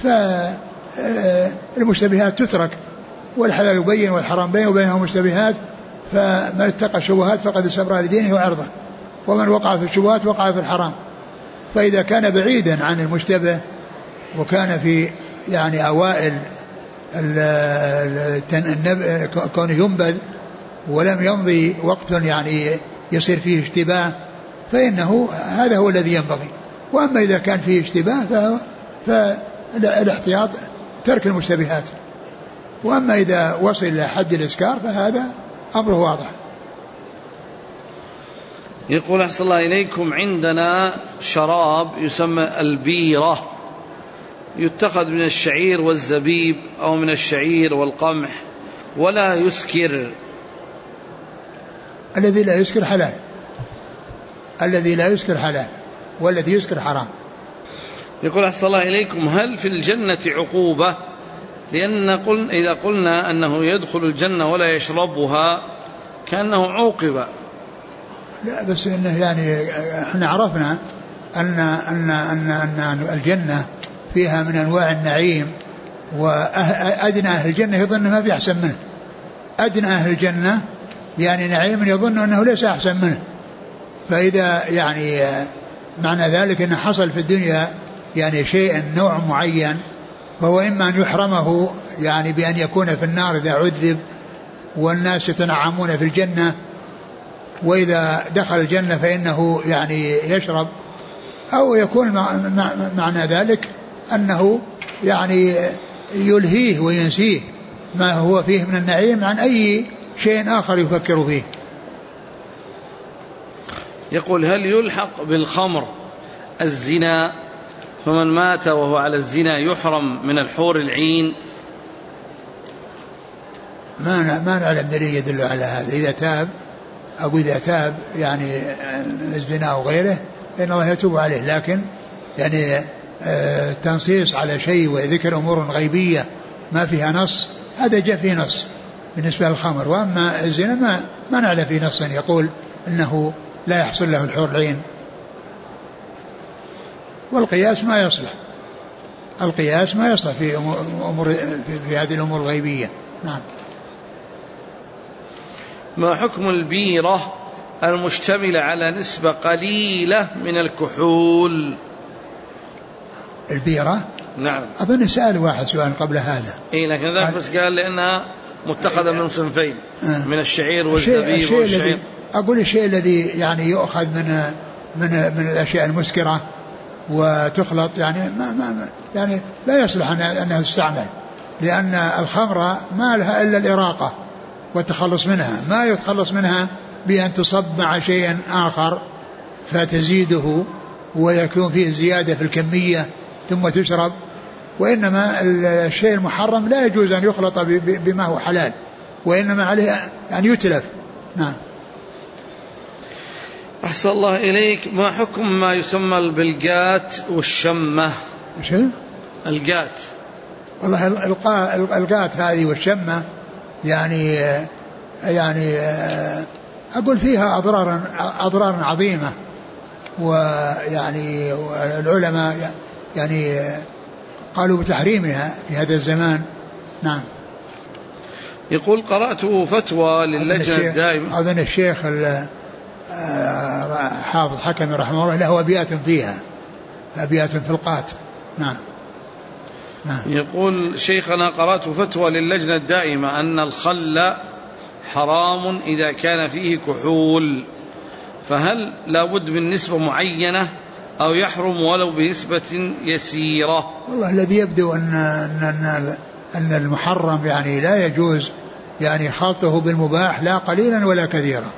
فالمشتبهات تترك، والحلال بين والحرام بين وبينهم مشتبهات، فمن اتقى الشبهات فقد استبرأ لدينه وعرضه، ومن وقع في الشبهات وقع في الحرام. فإذا كان بعيدا عن المشتبه وكان في يعني أوائل كونه ينبذ ولم يمضي وقت يعني يصير فيه اشتباه، فإنه هذا هو الذي ينبغي. وأما إذا كان فيه اشتباه فالاحتياط ترك المشتبهات. وأما إذا وصل إلى حد الإسكار فهذا أمره واضح. يقول أحسن الله إليكم: عندنا شراب يسمى البيرة، يتخذ من الشعير والزبيب أو من الشعير والقمح ولا يسكر. الذي لا يسكر حلال، الذي لا يسكر حلال، والذي يسكر حرام. يقول أحسن الله إليكم: هل في الجنة عقوبة؟ لأن إذا قلنا أنه يدخل الجنة ولا يشربها كأنه عوقب. لا، بس إنه يعني احنا عرفنا أن الجنة فيها من أنواع النعيم، وأدنى أهل الجنة يظن ما في أحسن منه. أدنى أهل الجنة يعني نعيم يظن أنه ليس أحسن منه. فإذا يعني معنى ذلك أن حصل في الدنيا يعني شيء نوع معين، فهو إما أن يحرمه يعني بأن يكون في النار إذا عذب، والناس يتنعمون في الجنة، وإذا دخل الجنة فإنه يعني يشرب، أو يكون معنى ذلك أنه يعني يلهيه وينسيه ما هو فيه من النعيم عن أي شيء آخر يفكر فيه. يقول: هل يلحق بالخمر الزنا، فمن مات وهو على الزنا يحرم من الحور العين؟ ما نعلم دليل يدل على هذا. إذا تاب أو إذا تاب يعني الزنا وغيره فإن الله يتوب عليه، لكن يعني تنصيص على شيء وذكر أمور غيبية ما فيها نص، هذا جاء فيه نص بالنسبة للخمر. وأما الزنا ما نعلم فيه نص يقول أنه لا يحصل له الحور العين. والقياس ما يصلح، القياس ما يصلح في أمور في هذه الأمور الغيبية. نعم. ما حكم البيرة المشتملة على نسبة قليلة من الكحول؟ البيرة؟ نعم. أظن سأل واحد سؤال قبل هذا. إيه، لكن ذاك بس قال لأنها متخذة من صنفين، من الشعير والزبيب والشعير. أقول الشيء الذي يعني يؤخذ من الأشياء المسكرة وتخلط يعني لا يصلح أنها تستعمل، لأن الخمر ما لها إلا الإراقة والتخلص منها، ما يتخلص منها بأن تصب مع شيء آخر فتزيده ويكون فيه زيادة في الكمية ثم تشرب. وإنما الشيء المحرم لا يجوز أن يخلط بما هو حلال، وإنما عليه أن يتلف. نعم. أحسن الله إليك: ما حكم ما يسمى البلقات والشمة؟ شو؟ القات. والله القات هذه والشمة يعني أقول فيها أضرار عظيمة، ويعني العلماء يعني قالوا بتحريمها في هذا الزمان. نعم. يقول: قرأت فتوى للجنة الدائمة. أظن الشيخ حافظ حكم رحمه الله له أبيات فيها، أبيات في القات. نعم. يقول: شيخنا، قرأت فتوى للجنة الدائمة أن الخل حرام إذا كان فيه كحول، فهل لا بد من نسبة معينة أو يحرم ولو بنسبة يسيرة؟ والله الذي يبدو أن المحرم يعني لا يجوز يعني خلطه بالمباح لا قليلا ولا كثيرا.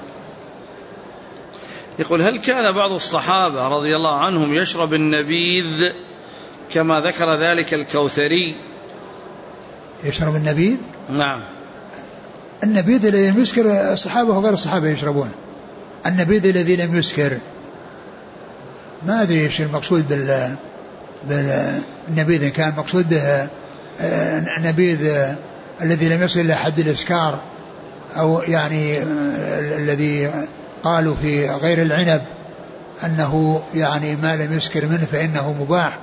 يقول: هل كان بعض الصحابة رضي الله عنهم يشرب النبيذ كما ذكر ذلك الكوثري؟ يشرب النبيذ؟ نعم. النبيذ الذي لم يسكر الصحابة وغير الصحابة يشربون. النبيذ الذي لم يسكر ما أدري إيش المقصود بالنبيذ، إن كان مقصود به النبيذ الذي لم يصل إلى حد الإسكار، أو يعني الذي قالوا في غير العنب أنه يعني ما لم يسكر منه فإنه مباح.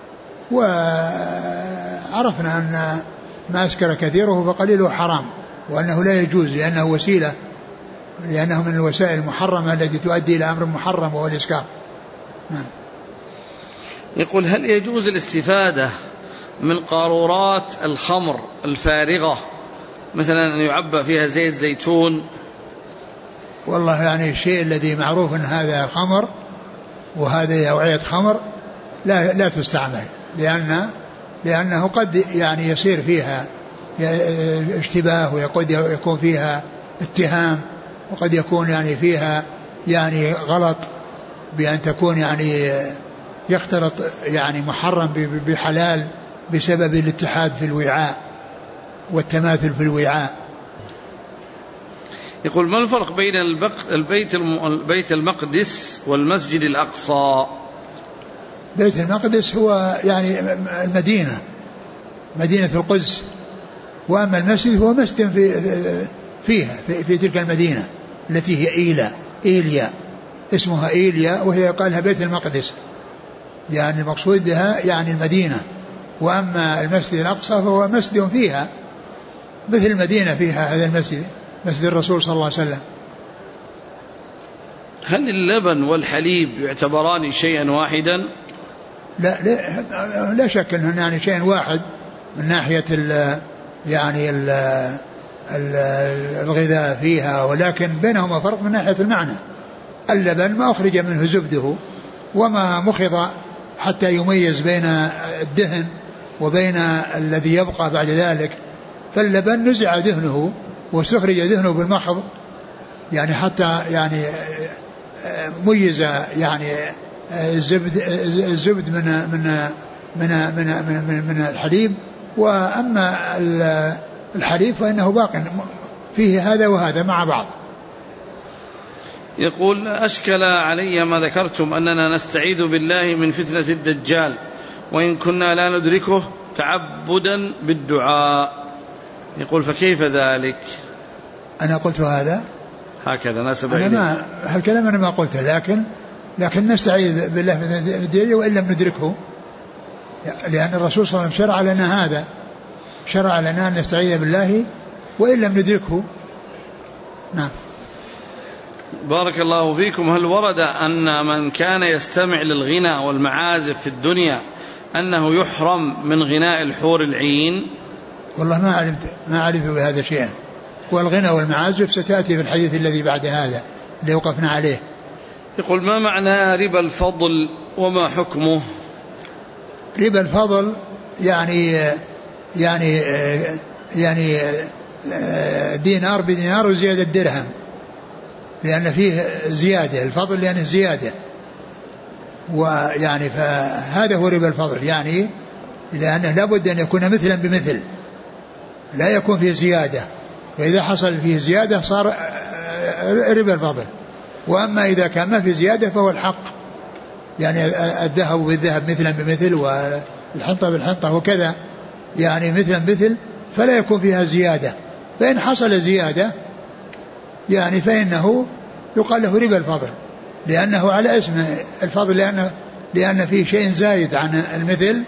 وعرفنا أن ما أسكر كثيره فقليله حرام، وأنه لا يجوز لأنه وسيلة، لأنه من الوسائل المحرمة التي تؤدي إلى أمر محرم وهو الإسكار. يقول: هل يجوز الاستفادة من قارورات الخمر الفارغة، مثلا أن يعبأ فيها زيت زيتون؟ والله يعني الشيء الذي معروف أن هذا خمر وهذا أوعية خمر لا تستعمل، لأنه قد يعني يصير فيها اشتباه، وقد يكون فيها اتهام، وقد يكون يعني فيها يعني غلط بأن تكون يعني يختلط يعني محرم بحلال بسبب الاتحاد في الوعاء والتماثل في الوعاء. يقول: ما الفرق بين البيت المقدس والمسجد الأقصى؟ بيت المقدس هو يعني المدينة، مدينة القدس، وأما المسجد هو مسجد فيها في تلك المدينة التي هي إيليا، اسمها إيليا، وهي قالها بيت المقدس، يعني المقصود بها يعني المدينة. وأما المسجد الأقصى فهو مسجد فيها مثل المدينة فيها هذا المسجد، مسجد الرسول صلى الله عليه وسلم. هل اللبن والحليب يعتبران شيئا واحدا؟ لا شك أنه يعني شيء واحد من ناحية يعني الغذاء فيها، ولكن بينهما فرق من ناحية المعنى. اللبن ما أخرج منه زبده وما مخض حتى يميز بين الدهن وبين الذي يبقى بعد ذلك، فاللبن نزع دهنه واستخرج دهنه بالمخض، يعني حتى يعني ميز يعني الزبد من الحليب. وأما الحليب فإنه باق فيه هذا وهذا مع بعض. يقول: أشكل علي ما ذكرتم أننا نستعيذ بالله من فتنة الدجال وإن كنا لا ندركه تعبدا بالدعاء. يقول: فكيف ذلك؟ أنا قلت هذا هكذا نسب إليه. هالكلام أنا ما قلته، لكن نستعيذ بالله من الدجال وإن لم ندركه، لأن الرسول صلى الله عليه وسلم شرع لنا هذا، شرع لنا أن نستعيذ بالله وإن لم ندركه. نعم. بارك الله فيكم. هل ورد أن من كان يستمع للغنى والمعازف في الدنيا أنه يحرم من غناء الحور العين؟ والله ما علمت بهذا شيئا، والغنى والمعازف ستأتي في الحديث الذي بعد هذا اللي وقفنا عليه. يقول: ما معنى ربا الفضل وما حكمه؟ ربا الفضل يعني دينار بدينار وزيادة درهم، لأن فيه زيادة، الفضل لأنه زيادة، ويعني فهذا هو ربا الفضل، يعني لأنه لابد أن يكون مثلا بمثل، لا يكون فيه زيادة، وإذا حصل فيه زيادة صار ربا الفضل. وأما إذا كان ما في زيادة فهو الحق، يعني الذهب بالذهب مثلا بمثل، والحنطة بالحنطة وكذا، يعني مثلا بمثل، فلا يكون فيها زيادة. فإن حصل زيادة يعني فإنه يقال له ربا الفضل، لأنه على اسم الفضل، لأن فيه شيء زايد عن المثل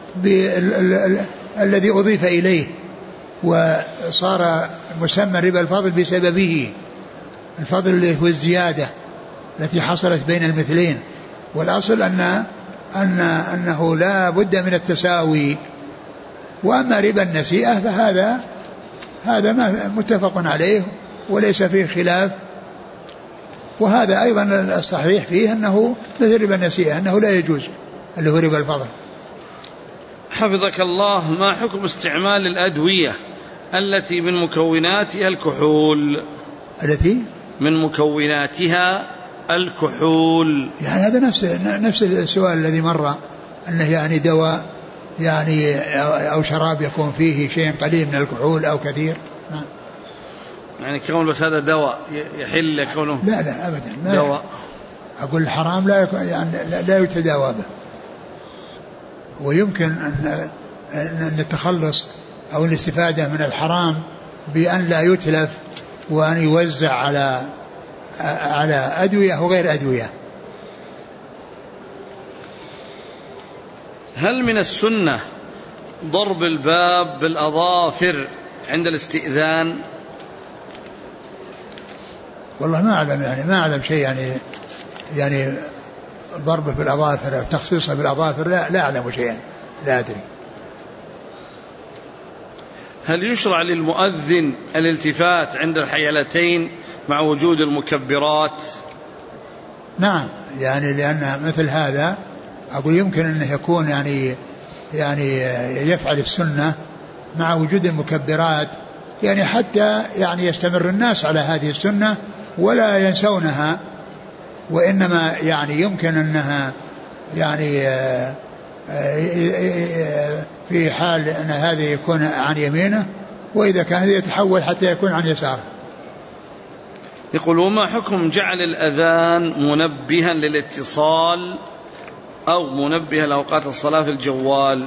الذي أضيف إليه، وصار مسمى ربا الفضل بسببه. الفضل اللي هو الزيادة التي حصلت بين المثلين، والأصل أنه لا بد من التساوي. وأما ربا النسيئة فهذا ما متفق عليه وليس فيه خلاف، وهذا أيضا الصحيح فيه أنه مثل ربا النسيئة أنه لا يجوز اللي هو ربا الفضل. حفظك الله، ما حكم استعمال الأدوية التي من مكوناتها الكحول؟ التي من مكوناتها الكحول، يعني هذا نفس السؤال الذي مر، أنه يعني دواء يعني أو شراب يكون فيه شيء قليل من الكحول أو كثير. يعني كون بس هذا دواء يحل كونه؟ لا أبدا دواء. أقول الحرام لا يعني لا يتداوى به، ويمكن أن التخلص أو الاستفادة من الحرام بأن لا يتلف وأن يوزع على أدوية وغير أدوية. هل من السنة ضرب الباب بالأظافر عند الاستئذان؟ والله ما أعلم، يعني ما أعلم شيء يعني ضربه بالأظافر أو تخصيصه بالأظافر لا أعلم شيئا، لا أدري. هل يشرع للمؤذن الالتفات عند الحيلتين مع وجود المكبرات؟ نعم، يعني لأن مثل هذا أقول يمكن أنه يكون يعني يفعل السنة مع وجود المكبرات، يعني حتى يعني يستمر الناس على هذه السنة ولا ينسونها، وإنما يعني يمكن أنها يعني في حال أن هذا يكون عن يمينه، وإذا كان يتحول حتى يكون عن يساره. يقول: وما حكم جعل الأذان منبها للاتصال أو منبه لأوقات الصلاة في الجوال؟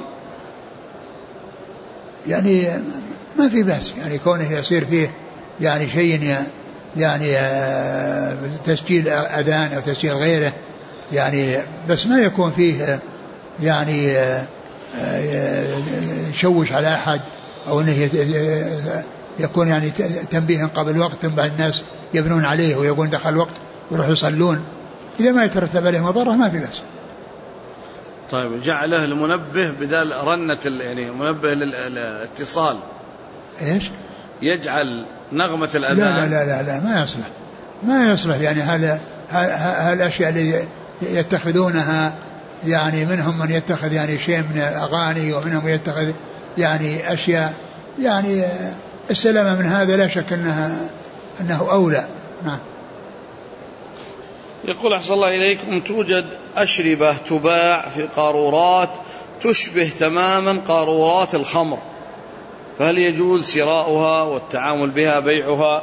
يعني ما في بأس، يعني كونه يصير فيه يعني شيء يعني تسجيل أذان أو تسجيل غيره، يعني بس ما يكون فيه يعني يشوش على أحد، أو أنه يكون يعني تنبيه قبل وقت بعد الناس يبنون عليه ويقول دخل الوقت ويروحوا يصلون. إذا ما يترتب عليه مضرة ما في بأس. طيب، جعله المنبه بدل رنة، يعني منبه للاتصال، إيش؟ يجعل نغمة الأذان. لا ما يصلح يعني هالأشياء اللي يتخذونها، يعني منهم من يتخذ يعني شيء من الأغاني، ومنهم من يتخذ يعني أشياء، يعني السلامة من هذا لا شك أنه أولى. نعم. يقول: أحسن الله إليكم، توجد أشربة تباع في قارورات تشبه تماما قارورات الخمر، فهل يجوز شراؤها والتعامل بها بيعها؟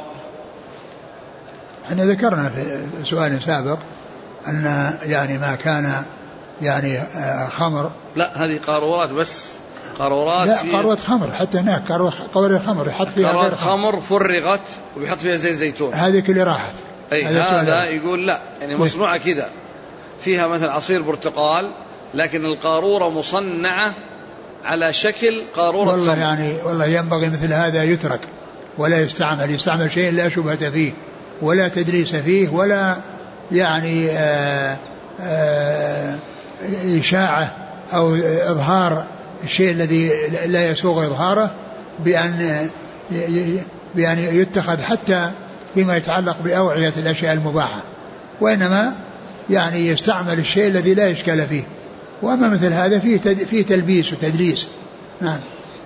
احنا ذكرنا في سؤال سابق أن يعني ما كان يعني خمر. لا، هذه قارورات بس، قارورات. لا، قارورات خمر، حتى هناك قارورات خمر يحط فيها قارورات خمر فرغت وبيحط فيها زيت زيتون، هذه اللي راحت. هذا يقول لا، يعني مصنوعة كذا، فيها مثل عصير برتقال، لكن القارورة مصنعة على شكل قارورة والله خمر. يعني والله ينبغي مثل هذا يترك ولا يستعمل شيء لا شبهة فيه ولا تدريس فيه ولا يعني إشاعة أو إظهار الشيء الذي لا يسوغ إظهاره بأن يتخذ حتى فيما يتعلق بأوعية الأشياء المباحة، وإنما يعني يستعمل الشيء الذي لا إشكال فيه. وأما مثل هذا فيه تلبيس وتدريس. نعم.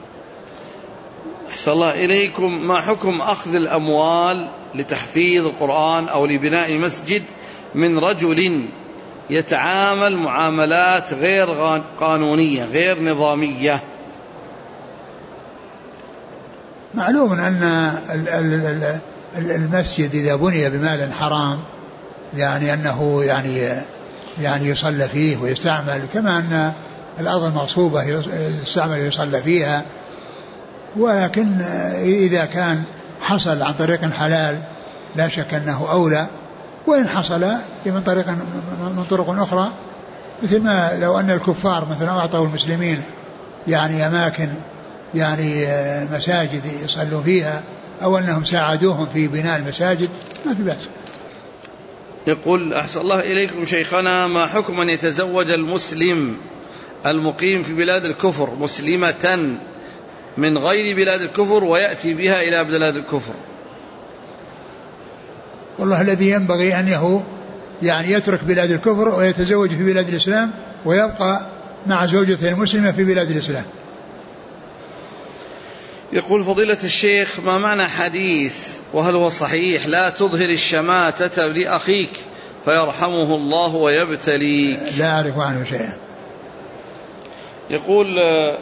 أحسن الله إليكم، ما حكم أخذ الأموال لتحفيظ القرآن أو لبناء مسجد من رجل يتعامل معاملات غير قانونية غير نظامية؟ معلوم أن المسجد إذا بني بمال حرام يعني أنه يعني يصلى فيه ويستعمل، كما أن الأرض المغصوبة يستعمل ويصلى فيها، ولكن إذا كان حصل عن طريق حلال لا شك أنه أولى، وإن حصل من طرق أخرى، مثل ما لو أن الكفار مثلا أعطوا المسلمين يعني أماكن يعني مساجد يصلوا فيها، أو أنهم ساعدوهم في بناء المساجد، ما في بأس. يقول: أحسن الله إليكم شيخنا، ما حكم أن يتزوج المسلم المقيم في بلاد الكفر مسلمة من غير بلاد الكفر ويأتي بها إلى بلاد الكفر؟ والله الذي ينبغي أنه يعني يترك بلاد الكفر ويتزوج في بلاد الإسلام ويبقى مع زوجته المسلمة في بلاد الإسلام. يقول فضيلة الشيخ: ما معنى حديث وهل هو صحيح لا تظهر الشماتة لأخيك فيرحمه الله ويبتليك؟ لا أعرف عنه شيئا. يقول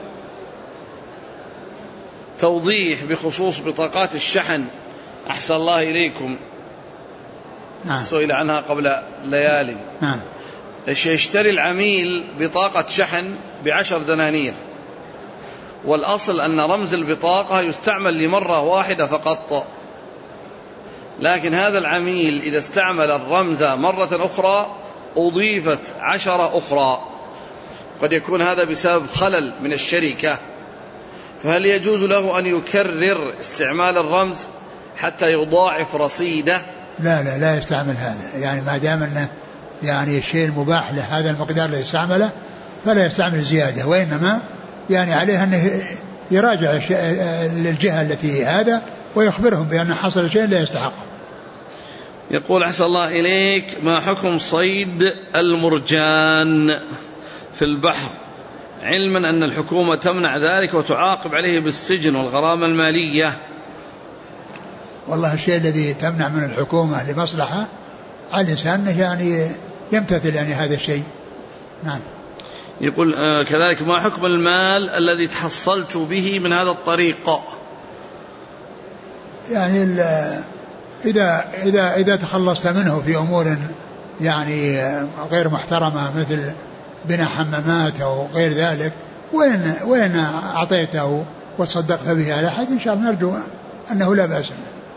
توضيح بخصوص بطاقات الشحن أحسن الله إليكم. نعم. سئل عنها قبل ليالي. نعم. يشتري العميل بطاقة شحن ب10 دنانير، والأصل أن رمز البطاقة يستعمل لمرة واحدة فقط، لكن هذا العميل إذا استعمل الرمز مرة أخرى أضيفت 10 أخرى، قد يكون هذا بسبب خلل من الشركة، فهل يجوز له أن يكرر استعمال الرمز حتى يضاعف رصيده؟ لا يستعمل هذا، يعني ما دام أنه يعني الشيء المباح له هذا المقدار الذي يستعمله فلا يستعمل زيادة، وإنما يعني عليه أنه يراجع الجهة التي هذا ويخبرهم بأن حصل شيء لا يستحق. يقول أحسن الله إليك: ما حكم صيد المرجان في البحر، علما أن الحكومة تمنع ذلك وتعاقب عليه بالسجن والغرامة المالية؟ والله الشيء الذي تمنع من الحكومة لمصلحة على الإنسان يعني يمتثل يعني هذا الشيء. نعم. يقول كذلك: ما حكم المال الذي تحصلت به من هذا الطريق؟ يعني إذا تخلصت منه في أمور يعني غير محترمة مثل بناء حمامات أو غير ذلك، وين أعطيته وتصدقت به على أحد إن شاء الله نرجو أنه لا بأس.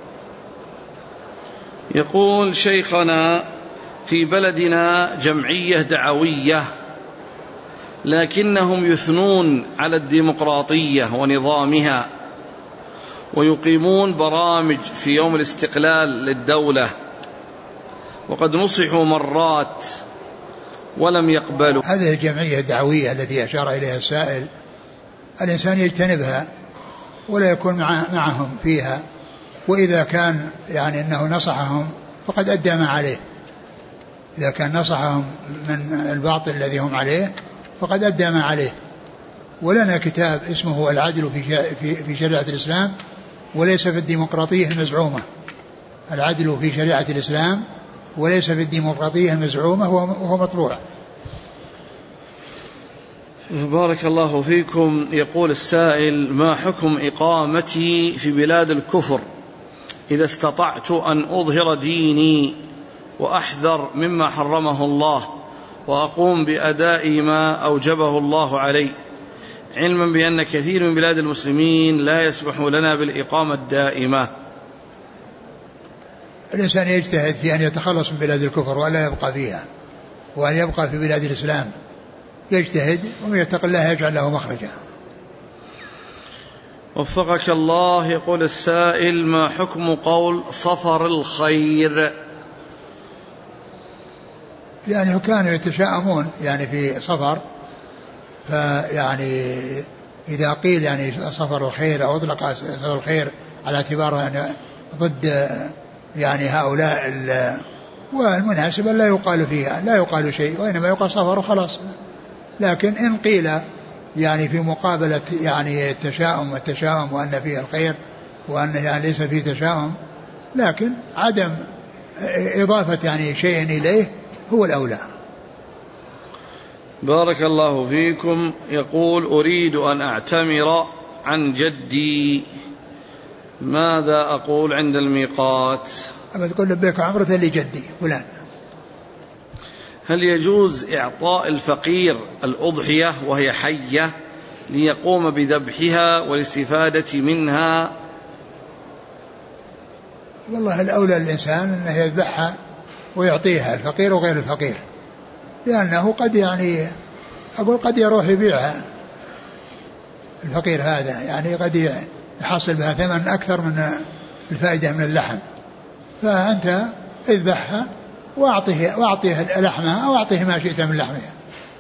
يقول شيخنا: في بلدنا جمعية دعوية لكنهم يثنون على الديمقراطية ونظامها ويقيمون برامج في يوم الاستقلال للدولة، وقد نصحوا مرات ولم يقبلوا. هذه الجمعية الدعوية التي أشار إليها السائل الإنسان يجتنبها ولا يكون معهم فيها، وإذا كان يعني أنه نصحهم فقد أدى ما عليه، إذا كان نصحهم من الباطل الذي هم عليه فقد أدى ما عليه. ولنا كتاب اسمه العدل في شريعة الإسلام وليس في الديمقراطية المزعومة، العدل في شريعة الإسلام وليس في الديمقراطية المزعومة، وهو مطبوع. بارك الله فيكم. يقول السائل: ما حكم إقامتي في بلاد الكفر إذا استطعت أن أظهر ديني وأحذر مما حرمه الله وأقوم بأداء ما أوجبه الله علي، علما بأن كثير من بلاد المسلمين لا يسمح لنا بالإقامة الدائمة؟ الإنسان يجتهد في أن يتخلص من بلاد الكفر ولا يبقى فيها، وأن يبقى في بلاد الإسلام، يجتهد ومن يتق الله يجعل له مخرجا. وفقك الله. يقول السائل: ما حكم قول صفر الخير؟ يعني كانوا يتشاءمون يعني في صفر، فيعني إذا قيل يعني صفر الخير أو أطلق صفر الخير على اعتباره أن ضد يعني هؤلاء، والمناسب لا يقال فيها، لا يقال شيء، وإنما يقال صفر وخلاص. لكن إن قيل يعني في مقابلة يعني التشاؤم وأن فيه الخير وأن يعني ليس فيه تشاؤم، لكن عدم إضافة يعني شيء إليه هو الأولى. بارك الله فيكم. يقول: أريد أن أعتمر عن جدي، ماذا أقول عند الميقات؟ أما تقول لبيك عمرة لجدي فلان. هل يجوز إعطاء الفقير الأضحية وهي حية ليقوم بذبحها والاستفادة منها؟ والله الأولى الإنسان أنه يذبحها ويعطيها الفقير وغير الفقير، لأنه قد يعني أقول قد يروح يبيعها الفقير هذا، يعني قد يحصل بها ثمن أكثر من الفائدة من اللحم، فأنت اذبحها وأعطيه لحمها أو أعطيه ما شئت من لحمها.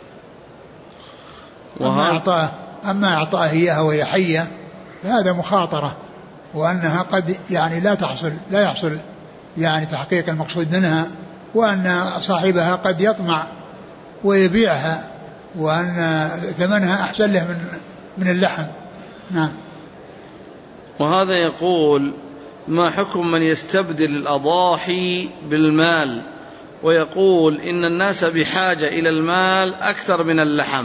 أما أعطاه إياها وهي حية فهذا مخاطرة، وأنها قد يعني لا يحصل يعني تحقيق المقصود منها، وأن صاحبها قد يطمع ويبيعها، وأن ثمنها أحسن له من اللحم. نعم. وهذا يقول: ما حكم من يستبدل الأضاحي بالمال ويقول إن الناس بحاجة إلى المال أكثر من اللحم؟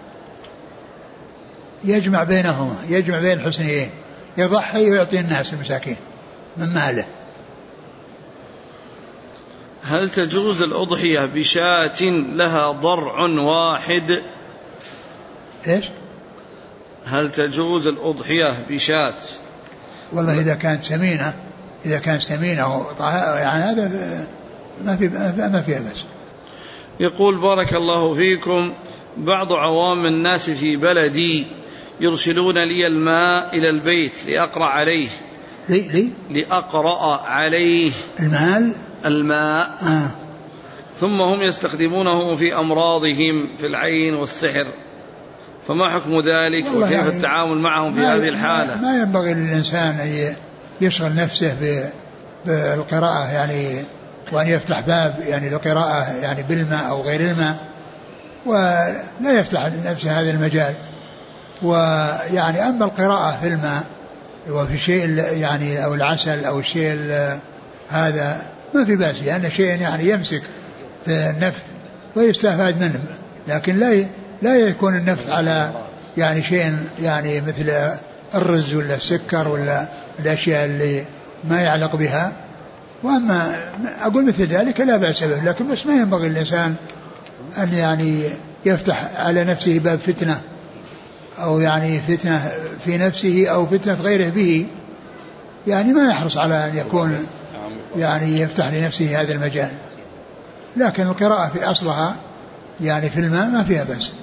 يجمع بينهما، يجمع بين الحسنيين، يضحي ويعطي الناس المساكين من ماله. هل تجوز الأضحية بشاة لها ضرع واحد؟ إيش؟ هل تجوز الأضحية بشاة؟ والله إذا كانت سمينة، إذا كانت سمينة يعني هذا ما فيها بس. يقول: بارك الله فيكم، بعض عوام الناس في بلدي يرسلون لي الماء إلى البيت لأقرأ عليه. لأقرأ عليه الماء. ثم هم يستخدمونه في أمراضهم في العين والسحر، فما حكم ذلك وكيف يعني التعامل معهم في هذه الحالة؟ ما ينبغي للإنسان أن يشغل نفسه بالقراءة يعني، وأن يفتح باب يعني للقراءة يعني بالماء أو غير الماء، ولا يفتح لنفسه هذا المجال. ويعني أما القراءة في الماء وفي شيء يعني أو العسل أو الشيء هذا ما في بأس، لأن شيء يعني يمسك في النفس ويستفاد منه، لكن لا يكون النفس على يعني شيء يعني مثل الرز ولا السكر ولا الأشياء اللي ما يعلق بها. وأما أقول مثل ذلك لا بأس به، لكن بس ما ينبغي الإنسان أن يعني يفتح على نفسه باب فتنة، أو يعني فتنة في نفسه أو فتنة غيره به، يعني ما يحرص على أن يكون يعني يفتح لنفسه هذا المجال. لكن القراءة في أصلها يعني في الماء ما فيها بأس.